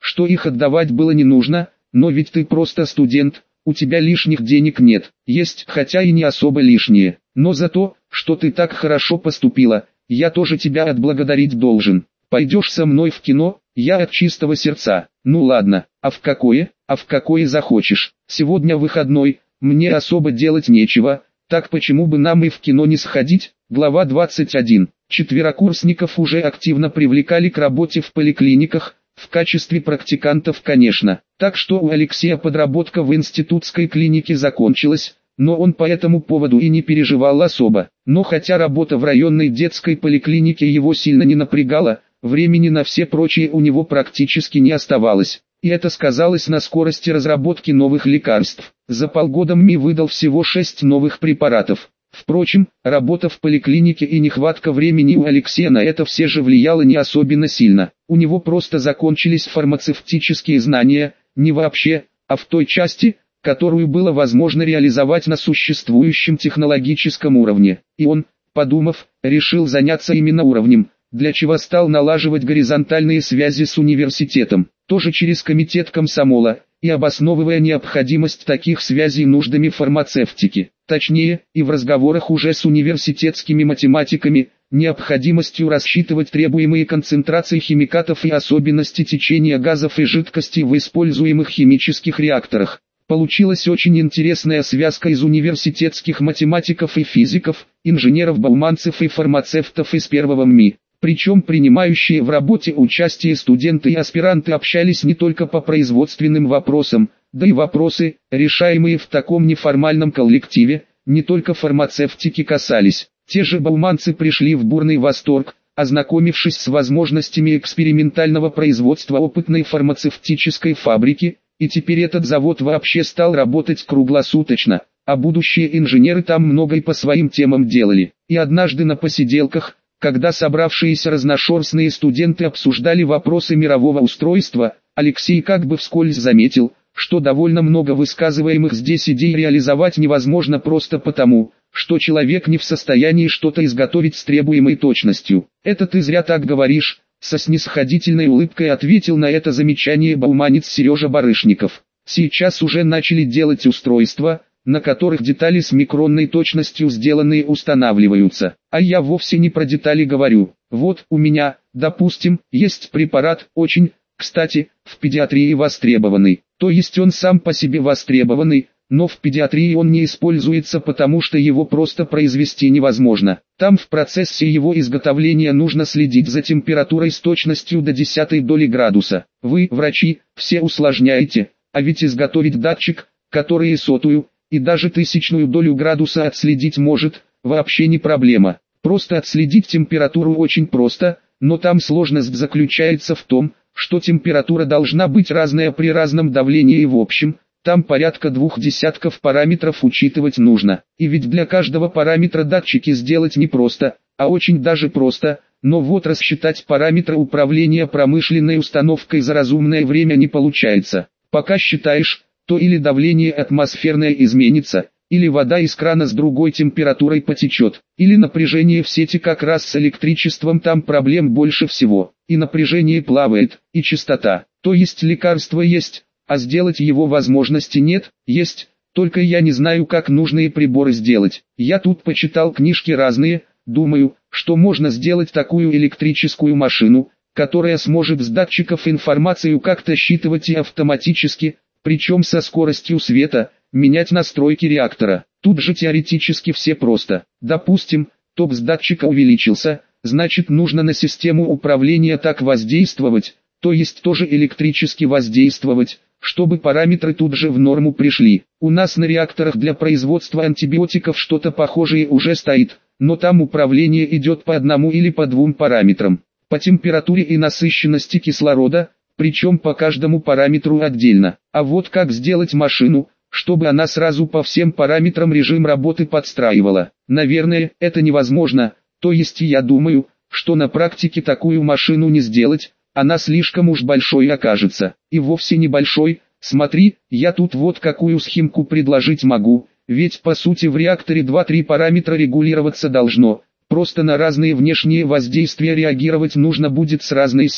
что их отдавать было не нужно, но ведь ты просто студент, у тебя лишних денег нет. Есть, хотя и не особо лишние. Но за то, что ты так хорошо поступила, я тоже тебя отблагодарить должен. Пойдешь со мной в кино? Я от чистого сердца. Ну ладно, а в какое? А в какое захочешь. Сегодня выходной, мне особо делать нечего, так почему бы нам и в кино не сходить? Глава двадцать один. Четверокурсников уже активно привлекали к работе в поликлиниках, в качестве практикантов, конечно. Так что у Алексея подработка в институтской клинике закончилась, но он по этому поводу и не переживал особо. Но хотя работа в районной детской поликлинике его сильно не напрягала, времени на все прочие у него практически не оставалось. И это сказалось на скорости разработки новых лекарств. За полгода ММИ выдал всего шесть новых препаратов. Впрочем, работа в поликлинике и нехватка времени у Алексея на это все же влияла не особенно сильно. У него просто закончились фармацевтические знания, не вообще, а в той части, которую было возможно реализовать на существующем технологическом уровне. И он, подумав, решил заняться именно уровнем, для чего стал налаживать горизонтальные связи с университетом, тоже через комитет комсомола, и обосновывая необходимость таких связей нуждами фармацевтики, точнее, и в разговорах уже с университетскими математиками, необходимостью рассчитывать требуемые концентрации химикатов и особенности течения газов и жидкостей в используемых химических реакторах. Получилась очень интересная связка из университетских математиков и физиков, инженеров-бауманцев и фармацевтов из первого ММИ. Причем принимающие в работе участие студенты и аспиранты общались не только по производственным вопросам, да и вопросы, решаемые в таком неформальном коллективе, не только фармацевтики касались. Те же бауманцы пришли в бурный восторг, ознакомившись с возможностями экспериментального производства опытной фармацевтической фабрики, и теперь этот завод вообще стал работать круглосуточно, а будущие инженеры там многое по своим темам делали. И однажды на посиделках, когда собравшиеся разношерстные студенты обсуждали вопросы мирового устройства, Алексей как бы вскользь заметил, что довольно много высказываемых здесь идей реализовать невозможно просто потому, что человек не в состоянии что-то изготовить с требуемой точностью. «Это ты зря так говоришь», — со снисходительной улыбкой ответил на это замечание бауманец Сережа Барышников. «Сейчас уже начали делать устройства, на которых детали с микронной точностью сделанные устанавливаются. А я вовсе не про детали говорю. Вот у меня, допустим, есть препарат, очень, кстати, в педиатрии востребованный. То есть он сам по себе востребованный, но в педиатрии он не используется, потому что его просто произвести невозможно. Там в процессе его изготовления нужно следить за температурой с точностью до десятой доли градуса. Вы, врачи, все усложняете, а ведь изготовить датчик, который и сотую, и даже тысячную долю градуса отследить может, вообще не проблема. Просто отследить температуру очень просто, но там сложность заключается в том, что температура должна быть разная при разном давлении и в общем, там порядка двух десятков параметров учитывать нужно. И ведь для каждого параметра датчики сделать не просто, а очень даже просто, но вот рассчитать параметры управления промышленной установкой за разумное время не получается. Пока считаешь, то или давление атмосферное изменится, или вода из крана с другой температурой потечет, или напряжение в сети как раз с электричеством там проблем больше всего, и напряжение плавает, и частота, то есть лекарство есть, а сделать его возможности нет, есть, только я не знаю как нужные приборы сделать. Я тут почитал книжки разные, думаю, что можно сделать такую электрическую машину, которая сможет с датчиков информацию как-то считывать и автоматически, причем со скоростью света, менять настройки реактора. Тут же теоретически все просто. Допустим, ток с датчика увеличился, значит нужно на систему управления так воздействовать, то есть тоже электрически воздействовать, чтобы параметры тут же в норму пришли. У нас на реакторах для производства антибиотиков что-то похожее уже стоит, но там управление идет по одному или по двум параметрам. По температуре и насыщенности кислорода, причем по каждому параметру отдельно. А вот как сделать машину, чтобы она сразу по всем параметрам режим работы подстраивала? Наверное, это невозможно, то есть я думаю, что на практике такую машину не сделать, она слишком уж большой окажется. И вовсе не большой, смотри, я тут вот какую схемку предложить могу, ведь по сути в реакторе два-три параметра регулироваться должно. Просто на разные внешние воздействия реагировать нужно будет с разной силой.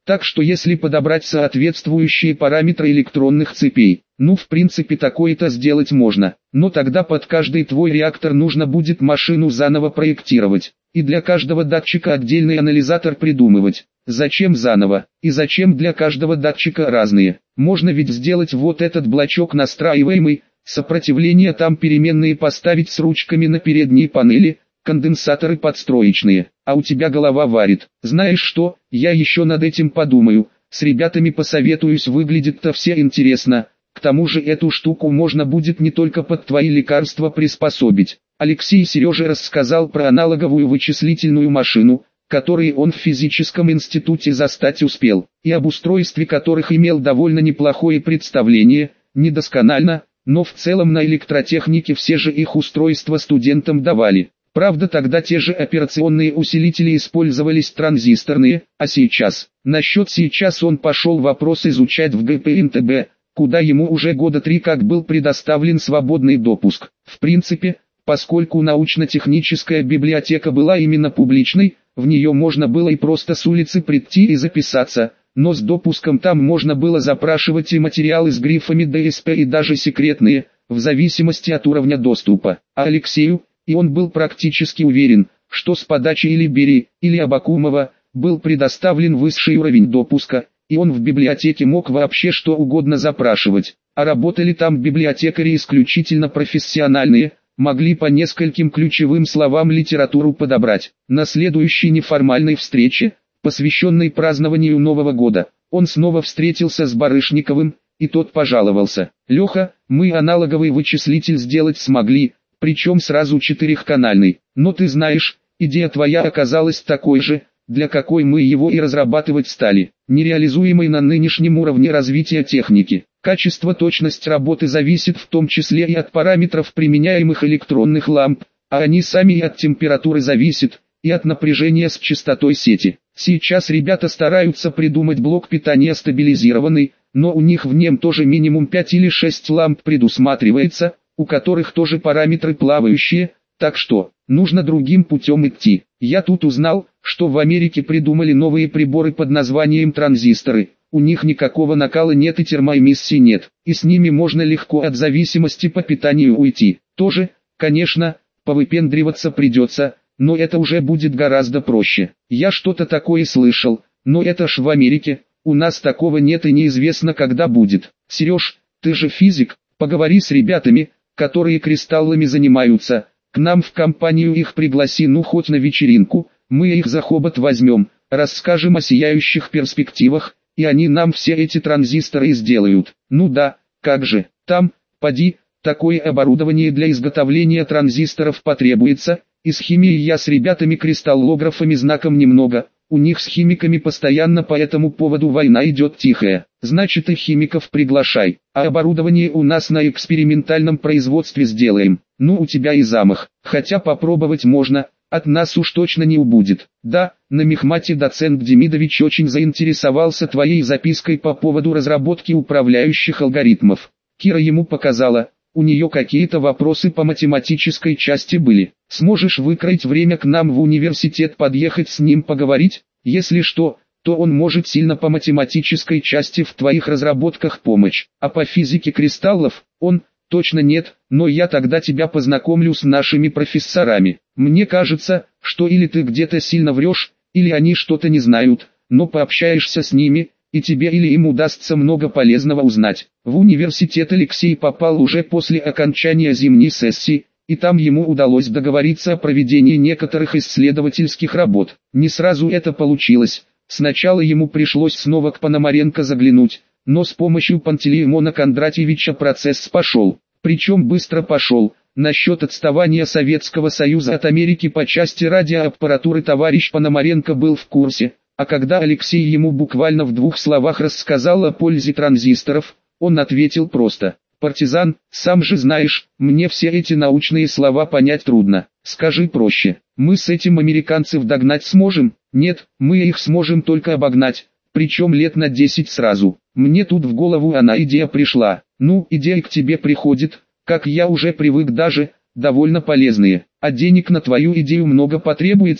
Так что если подобрать соответствующие параметры электронных цепей, ну в принципе такое-то сделать можно, но тогда под каждый твой реактор нужно будет машину заново проектировать, и для каждого датчика отдельный анализатор придумывать. Зачем заново, и зачем для каждого датчика разные? Можно ведь сделать вот этот блочок настраиваемый, сопротивление там переменные поставить с ручками на передней панели, конденсаторы подстроечные, а у тебя голова варит. Знаешь что, я еще над этим подумаю, с ребятами посоветуюсь, выглядит-то все интересно. К тому же эту штуку можно будет не только под твои лекарства приспособить. Алексей Сереже рассказал про аналоговую вычислительную машину, которые он в физическом институте застать успел, и об устройстве которых имел довольно неплохое представление, недосконально, но в целом на электротехнике все же их устройства студентам давали. Правда, тогда те же операционные усилители использовались транзисторные, а сейчас? Насчет сейчас он пошел вопрос изучать в гэ пэ эн тэ бэ, куда ему уже года три как был предоставлен свободный допуск. В принципе, поскольку научно-техническая библиотека была именно публичной, в нее можно было и просто с улицы прийти и записаться, но с допуском там можно было запрашивать и материалы с грифами дэ эс пэ и даже секретные, в зависимости от уровня доступа. А Алексею, и он был практически уверен, что с подачи или Бери, или Абакумова, был предоставлен высший уровень допуска, и он в библиотеке мог вообще что угодно запрашивать. А работали там библиотекари исключительно профессиональные, могли по нескольким ключевым словам литературу подобрать. На следующей неформальной встрече, посвященной празднованию Нового года, он снова встретился с Барышниковым, и тот пожаловался: «Леха, мы аналоговый вычислитель сделать смогли, причем сразу четырехканальный, но ты знаешь, идея твоя оказалась такой же, для какой мы его и разрабатывать стали, нереализуемой на нынешнем уровне развития техники. Качество, точность работы зависит в том числе и от параметров применяемых электронных ламп, а они сами и от температуры зависят, и от напряжения с частотой сети. Сейчас ребята стараются придумать блок питания стабилизированный, но у них в нем тоже минимум пять или шесть ламп предусматривается, у которых тоже параметры плавающие, так что, нужно другим путем идти. Я тут узнал, что в Америке придумали новые приборы под названием транзисторы. У них никакого накала нет и термоэмиссии нет, и с ними можно легко от зависимости по питанию уйти. Тоже, конечно, повыпендриваться придется, но это уже будет гораздо проще. Я что-то такое слышал, но это ж в Америке, у нас такого нет и неизвестно когда будет. Сереж, ты же физик, поговори с ребятами, которые кристаллами занимаются, к нам в компанию их пригласи, ну хоть на вечеринку, мы их за хобот возьмем, расскажем о сияющих перспективах, и они нам все эти транзисторы сделают. Ну да, как же, там, поди, такое оборудование для изготовления транзисторов потребуется, и с химией я с ребятами-кристаллографами знаком немного, у них с химиками постоянно по этому поводу война идет тихая, значит и химиков приглашай, а оборудование у нас на экспериментальном производстве сделаем. Ну у тебя и замах, хотя попробовать можно, от нас уж точно не убудет. Да, на мехмате доцент Демидович очень заинтересовался твоей запиской по поводу разработки управляющих алгоритмов. Кира ему показала, у нее какие-то вопросы по математической части были. Сможешь выкроить время к нам в университет подъехать с ним поговорить? Если что, то он может сильно по математической части в твоих разработках помочь. А по физике кристаллов, он, точно нет, но я тогда тебя познакомлю с нашими профессорами. Мне кажется, что или ты где-то сильно врешь, или они что-то не знают, но пообщаешься с ними, и тебе или им удастся много полезного узнать. В университет Алексей попал уже после окончания зимней сессии, и там ему удалось договориться о проведении некоторых исследовательских работ. Не сразу это получилось, сначала ему пришлось снова к Пономаренко заглянуть, но с помощью Пантелеимона Кондратьевича процесс пошел, причем быстро пошел. Насчет отставания Советского Союза от Америки по части радиоаппаратуры товарищ Пономаренко был в курсе, а когда Алексей ему буквально в двух словах рассказал о пользе транзисторов, он ответил просто: «Партизан, сам же знаешь, мне все эти научные слова понять трудно, скажи проще, мы с этим американцев догнать сможем? Нет, мы их сможем только обогнать, причем лет на десять сразу». Мне тут в голову она идея пришла. Ну, идея к тебе приходит, как я уже привык, даже довольно полезные, а денег на твою идею много потребуется.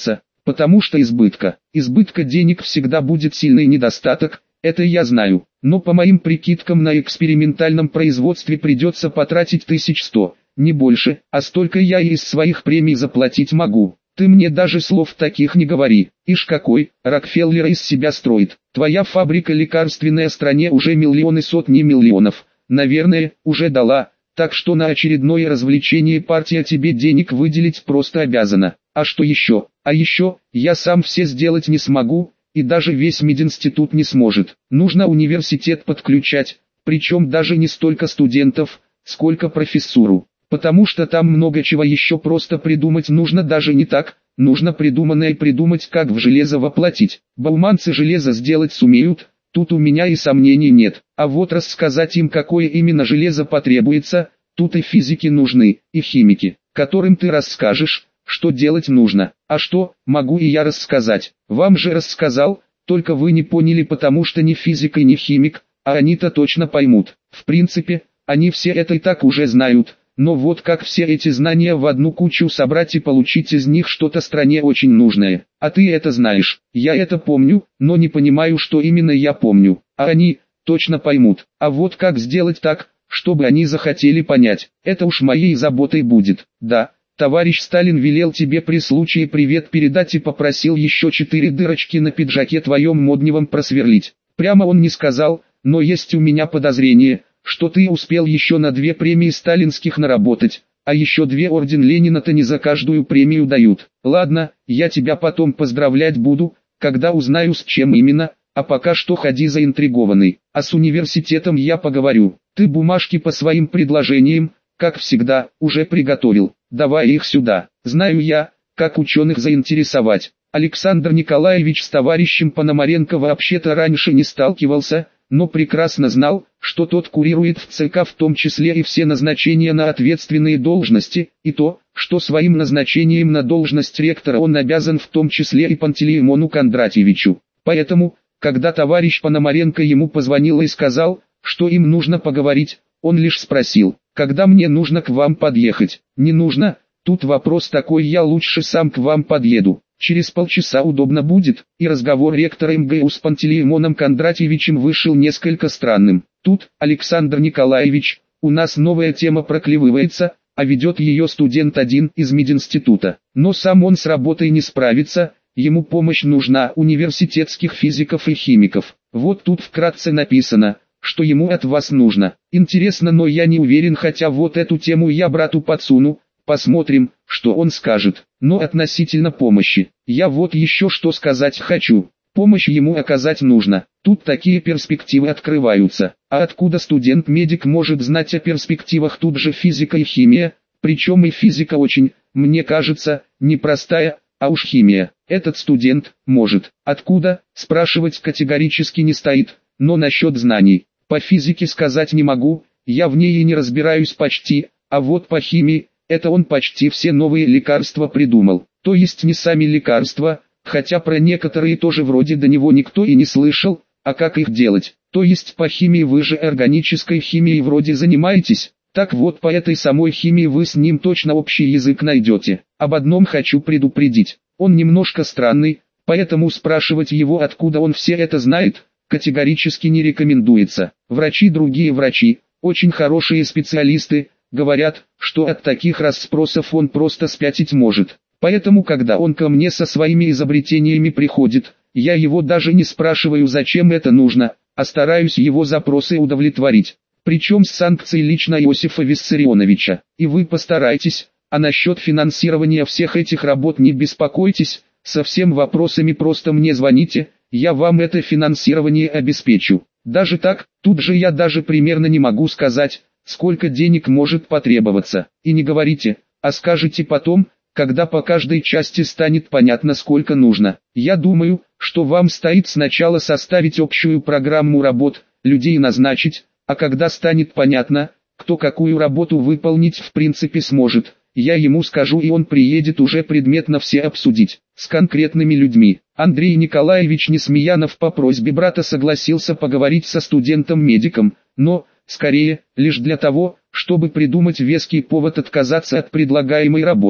Потому что избытка, избытка денег всегда будет сильный недостаток, это я знаю. Но по моим прикидкам на экспериментальном производстве придется потратить тысяч сто, не больше, а столько я и из своих премий заплатить могу. Ты мне даже слов таких не говори. Ишь какой, Рокфеллера из себя строит. Твоя фабрика лекарственная стране уже миллионы сотни миллионов, наверное, уже дала. Так что на очередное развлечение партия тебе денег выделить просто обязана. А что еще? А еще, я сам все сделать не смогу, и даже весь мединститут не сможет. Нужно университет подключать, причем даже не столько студентов, сколько профессуру. Потому что там много чего еще просто придумать нужно, даже не так, нужно придуманное придумать, как в железо воплотить. Бауманцы железо сделать сумеют, тут у меня и сомнений нет. А вот рассказать им, какое именно железо потребуется, тут и физики нужны, и химики, которым ты расскажешь, что делать нужно. А что, могу и я рассказать. Вам же рассказал, только вы не поняли, потому что ни физик и ни химик, а они-то точно поймут. В принципе, они все это и так уже знают. Но вот как все эти знания в одну кучу собрать и получить из них что-то стране очень нужное. А ты это знаешь. Я это помню, но не понимаю, что именно я помню. А они точно поймут. А вот как сделать так, чтобы они захотели понять, это уж моей заботой будет. Да, товарищ Сталин велел тебе при случае привет передать и попросил еще четыре дырочки на пиджаке твоем модневом просверлить. Прямо он не сказал, но есть у меня подозрение, что ты успел еще на две премии сталинских наработать, а еще две орден Ленина-то не за каждую премию дают. Ладно, я тебя потом поздравлять буду, когда узнаю, с чем именно, а пока что ходи заинтригованный. А с университетом я поговорю. Ты бумажки по своим предложениям, как всегда, уже приготовил. Давай их сюда. Знаю я, как ученых заинтересовать. Александр Николаевич с товарищем Пономаренко вообще-то раньше не сталкивался, но прекрасно знал, что тот курирует в ЦК в том числе и все назначения на ответственные должности, и то, что своим назначением на должность ректора он обязан в том числе и Пантелеймону Кондратьевичу. Поэтому, когда товарищ Пономаренко ему позвонил и сказал, что им нужно поговорить, он лишь спросил, когда мне нужно к вам подъехать. Не нужно, тут вопрос такой, я лучше сам к вам подъеду. Через полчаса удобно будет, и разговор ректора МГУ с Пантелеймоном Кондратьевичем вышел несколько странным. Тут, Александр Николаевич, у нас новая тема проклевывается, а ведет ее студент один из мединститута. Но сам он с работой не справится, ему помощь нужна университетских физиков и химиков. Вот тут вкратце написано, что ему от вас нужно. Интересно, но я не уверен, хотя вот эту тему я брату подсуну. Посмотрим, что он скажет. Но относительно помощи, я вот еще что сказать хочу. Помощь ему оказать нужно. Тут такие перспективы открываются. А откуда студент-медик может знать о перспективах? Тут же физика и химия. Причем и физика очень, мне кажется, непростая, а уж химия. Этот студент может. Откуда, спрашивать категорически не стоит. Но насчет знаний, по физике сказать не могу, я в ней и не разбираюсь почти. А вот по химии, это он почти все новые лекарства придумал. То есть не сами лекарства, хотя про некоторые тоже вроде до него никто и не слышал, а как их делать. То есть по химии вы же органической химией вроде занимаетесь. Так вот, по этой самой химии вы с ним точно общий язык найдете. Об одном хочу предупредить. Он немножко странный, поэтому спрашивать его, откуда он все это знает, категорически не рекомендуется. Врачи, другие врачи, очень хорошие специалисты, говорят, что от таких расспросов он просто спятить может. Поэтому, когда он ко мне со своими изобретениями приходит, я его даже не спрашиваю, зачем это нужно, а стараюсь его запросы удовлетворить. Причем с санкцией лично Иосифа Виссарионовича. И вы постарайтесь, а насчет финансирования всех этих работ не беспокойтесь, со всеми вопросами просто мне звоните, я вам это финансирование обеспечу. Даже так, тут же я даже примерно не могу сказать, сколько денег может потребоваться. И не говорите, а скажите потом, когда по каждой части станет понятно, сколько нужно. Я думаю, что вам стоит сначала составить общую программу работ, людей назначить, а когда станет понятно, кто какую работу выполнить в принципе сможет, я ему скажу, и он приедет уже предметно все обсудить, с конкретными людьми. Андрей Николаевич Несмеянов по просьбе брата согласился поговорить со студентом-медиком, но, скорее, лишь для того, чтобы придумать веский повод отказаться от предлагаемой работы.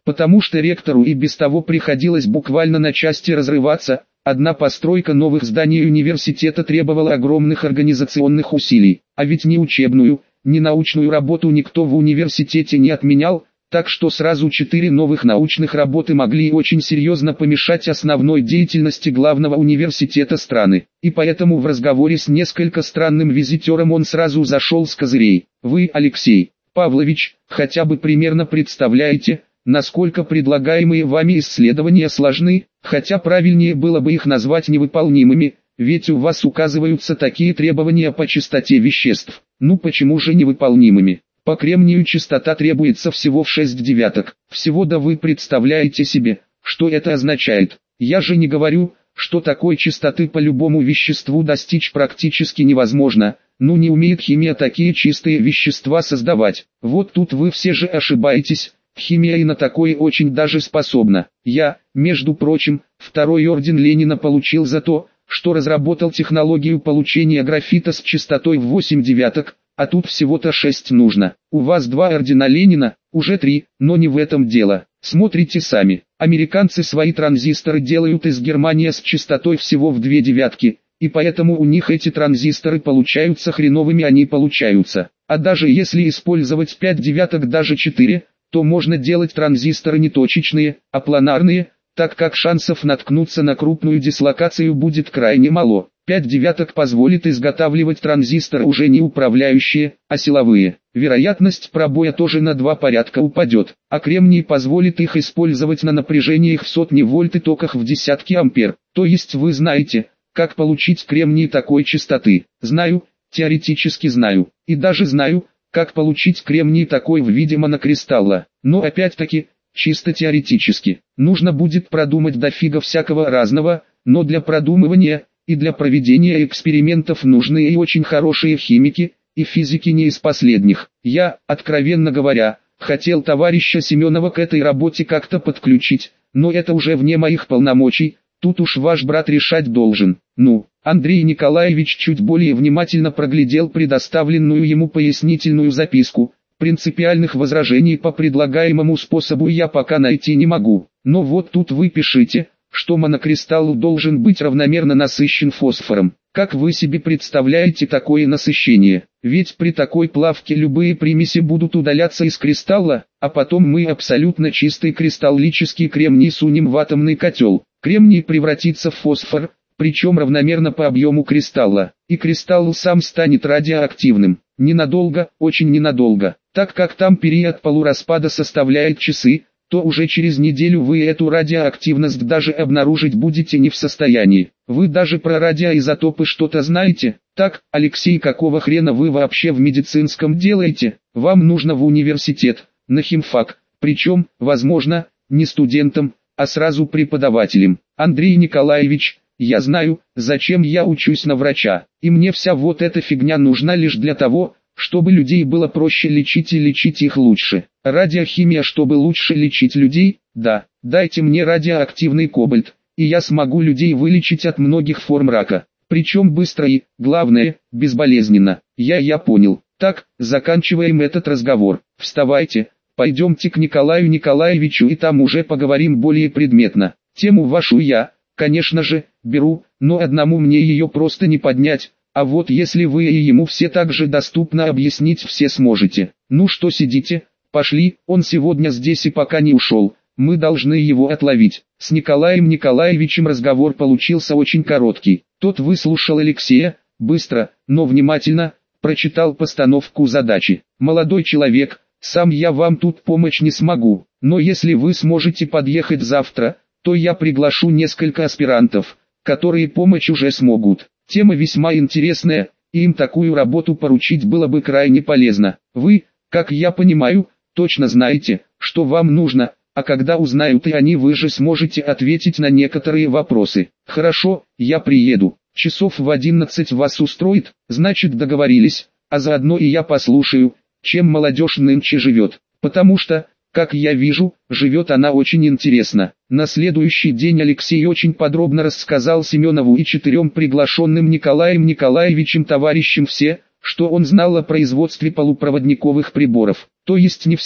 потому что ректору и без того приходилось буквально на части разрываться. Одна постройка новых зданий университета требовала огромных организационных усилий, а ведь ни учебную, ни научную работу никто в университете не отменял, так что сразу четыре новых научных работы могли очень серьезно помешать основной деятельности главного университета страны. И поэтому в разговоре с несколько странным визитером он сразу зашел с козырей. Вы, Алексей Павлович, хотя бы примерно представляете, насколько предлагаемые вами исследования сложны, хотя правильнее было бы их назвать невыполнимыми, ведь у вас указываются такие требования по частоте веществ. Ну почему же невыполнимыми? По кремнию частота требуется всего в шесть девяток. Всего, да вы представляете себе, что это означает. Я же не говорю, что такой частоты по любому веществу достичь практически невозможно. Ну не умеет химия такие чистые вещества создавать. Вот тут вы все же ошибаетесь. Химия и на такое очень даже способна. Я, между прочим, второй орден Ленина получил за то, что разработал технологию получения графита с частотой в восемь девяток, а тут всего-то шесть нужно. У вас два ордена Ленина, уже три, но не в этом дело. Смотрите сами. Американцы свои транзисторы делают из Германии с частотой всего в две девятки, и поэтому у них эти транзисторы получаются хреновыми, они получаются. А даже если использовать пять девяток, даже четыре, то можно делать транзисторы не точечные, а планарные, так как шансов наткнуться на крупную дислокацию будет крайне мало. пять девяток позволит изготавливать транзисторы уже не управляющие, а силовые. Вероятность пробоя тоже на два порядка упадет, а кремний позволит их использовать на напряжениях в сотни вольт и токах в десятки ампер. То есть вы знаете, как получить кремний такой частоты. Знаю, теоретически знаю, и даже знаю, как получить кремний такой в виде монокристалла. Но опять-таки, чисто теоретически. Нужно будет продумать дофига всякого разного, но для продумывания и для проведения экспериментов нужны и очень хорошие химики, и физики не из последних. Я, откровенно говоря, хотел товарища Семенова к этой работе как-то подключить, но это уже вне моих полномочий, тут уж ваш брат решать должен. Ну, Андрей Николаевич чуть более внимательно проглядел предоставленную ему пояснительную записку. Принципиальных возражений по предлагаемому способу я пока найти не могу. Но вот тут вы пишите, что монокристалл должен быть равномерно насыщен фосфором. Как вы себе представляете такое насыщение? Ведь при такой плавке любые примеси будут удаляться из кристалла, а потом мы абсолютно чистый кристаллический кремний сунем в атомный котел. Кремний превратится в фосфор, причем равномерно по объему кристалла, и кристалл сам станет радиоактивным. Ненадолго, очень ненадолго. Так как там период полураспада составляет часы, то уже через неделю вы эту радиоактивность даже обнаружить будете не в состоянии. Вы даже про радиоизотопы что-то знаете? Так, Алексей, какого хрена вы вообще в медицинском делаете? Вам нужно в университет, на химфак, причем, возможно, не студентом, а сразу преподавателем. Андрей Николаевич, я знаю, зачем я учусь на врача, и мне вся вот эта фигня нужна лишь для того, чтобы людей было проще лечить и лечить их лучше. Радиохимия, чтобы лучше лечить людей? Да, дайте мне радиоактивный кобальт, и я смогу людей вылечить от многих форм рака. Причем быстро и, главное, безболезненно. Я я понял. Так, заканчиваем этот разговор. Вставайте, пойдемте к Николаю Николаевичу и там уже поговорим более предметно. Тему вашу я, конечно же, беру, но одному мне ее просто не поднять. А вот если вы и ему все так же доступно объяснить все сможете. Ну что сидите, пошли, он сегодня здесь и пока не ушел, мы должны его отловить. С Николаем Николаевичем разговор получился очень короткий. Тот выслушал Алексея, быстро, но внимательно, прочитал постановку задачи. Молодой человек, сам я вам тут помочь не смогу, но если вы сможете подъехать завтра, то я приглашу несколько аспирантов, которые помочь уже смогут. Тема весьма интересная, и им такую работу поручить было бы крайне полезно. Вы, как я понимаю, точно знаете, что вам нужно, а когда узнают и они, вы же сможете ответить на некоторые вопросы. Хорошо, я приеду. Часов в одиннадцать вас устроит, значит договорились, а заодно и я послушаю, чем молодежь нынче живет. Потому что, как я вижу, живет она очень интересно. На следующий день Алексей очень подробно рассказал Семенову и четырем приглашенным Николаем Николаевичем товарищам все, что он знал о производстве полупроводниковых приборов. То есть не все,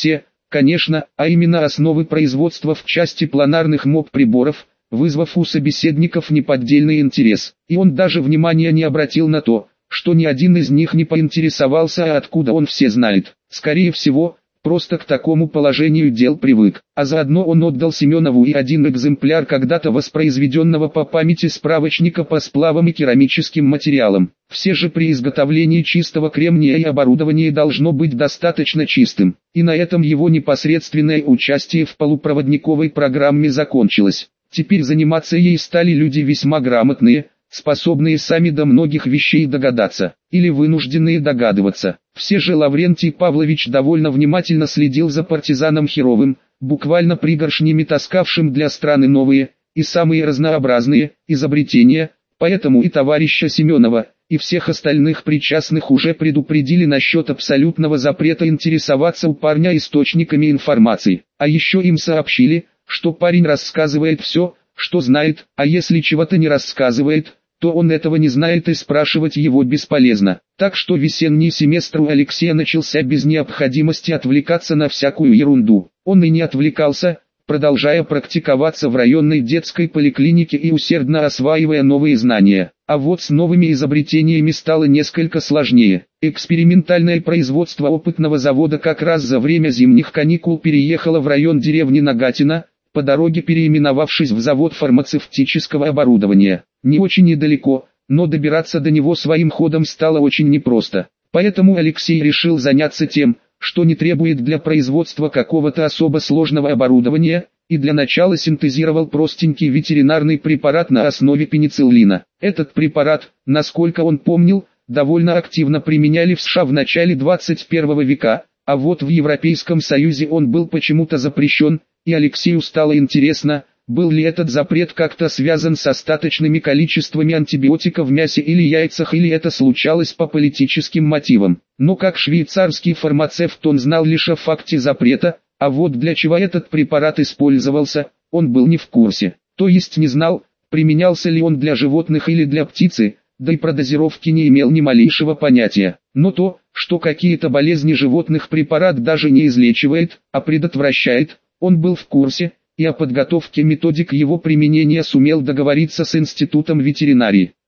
конечно, а именно основы производства в части планарных МОП-приборов, вызвав у собеседников неподдельный интерес. И он даже внимания не обратил на то, что ни один из них не поинтересовался, а откуда он все знает. Скорее всего, просто к такому положению дел привык. А заодно он отдал Семенову и один экземпляр когда-то воспроизведенного по памяти справочника по сплавам и керамическим материалам. Все же при изготовлении чистого кремния и оборудование должно быть достаточно чистым. И на этом его непосредственное участие в полупроводниковой программе закончилось. Теперь заниматься ей стали люди весьма грамотные, способные сами до многих вещей догадаться, или вынужденные догадываться. Все же Лаврентий Павлович довольно внимательно следил за партизаном Херовым, буквально пригоршнями таскавшим для страны новые, и самые разнообразные, изобретения, поэтому и товарища Семенова, и всех остальных причастных уже предупредили насчет абсолютного запрета интересоваться у парня источниками информации. А еще им сообщили, что парень рассказывает все, что знает, а если чего-то не рассказывает, то он этого не знает и спрашивать его бесполезно. Так что весенний семестр у Алексея начался без необходимости отвлекаться на всякую ерунду. Он и не отвлекался, продолжая практиковаться в районной детской поликлинике и усердно осваивая новые знания. А вот с новыми изобретениями стало несколько сложнее. Экспериментальное производство опытного завода как раз за время зимних каникул переехало в район деревни Нагатино, по дороге переименовавшись в завод фармацевтического оборудования. Не очень недалеко, но добираться до него своим ходом стало очень непросто. Поэтому Алексей решил заняться тем, что не требует для производства какого-то особо сложного оборудования, и для начала синтезировал простенький ветеринарный препарат на основе пенициллина. Этот препарат, насколько он помнил, довольно активно применяли в США в начале двадцать первого века, а вот в Европейском Союзе он был почему-то запрещен, и Алексею стало интересно, был ли этот запрет как-то связан с остаточными количествами антибиотика в мясе или яйцах, или это случалось по политическим мотивам. Но как швейцарский фармацевт он знал лишь о факте запрета, а вот для чего этот препарат использовался, он был не в курсе. То есть не знал, применялся ли он для животных или для птицы, да и про дозировки не имел ни малейшего понятия. Но то, что какие-то болезни животных препарат даже не излечивает, а предотвращает, он был в курсе, и о подготовке методик его применения сумел договориться с Институтом ветеринарии.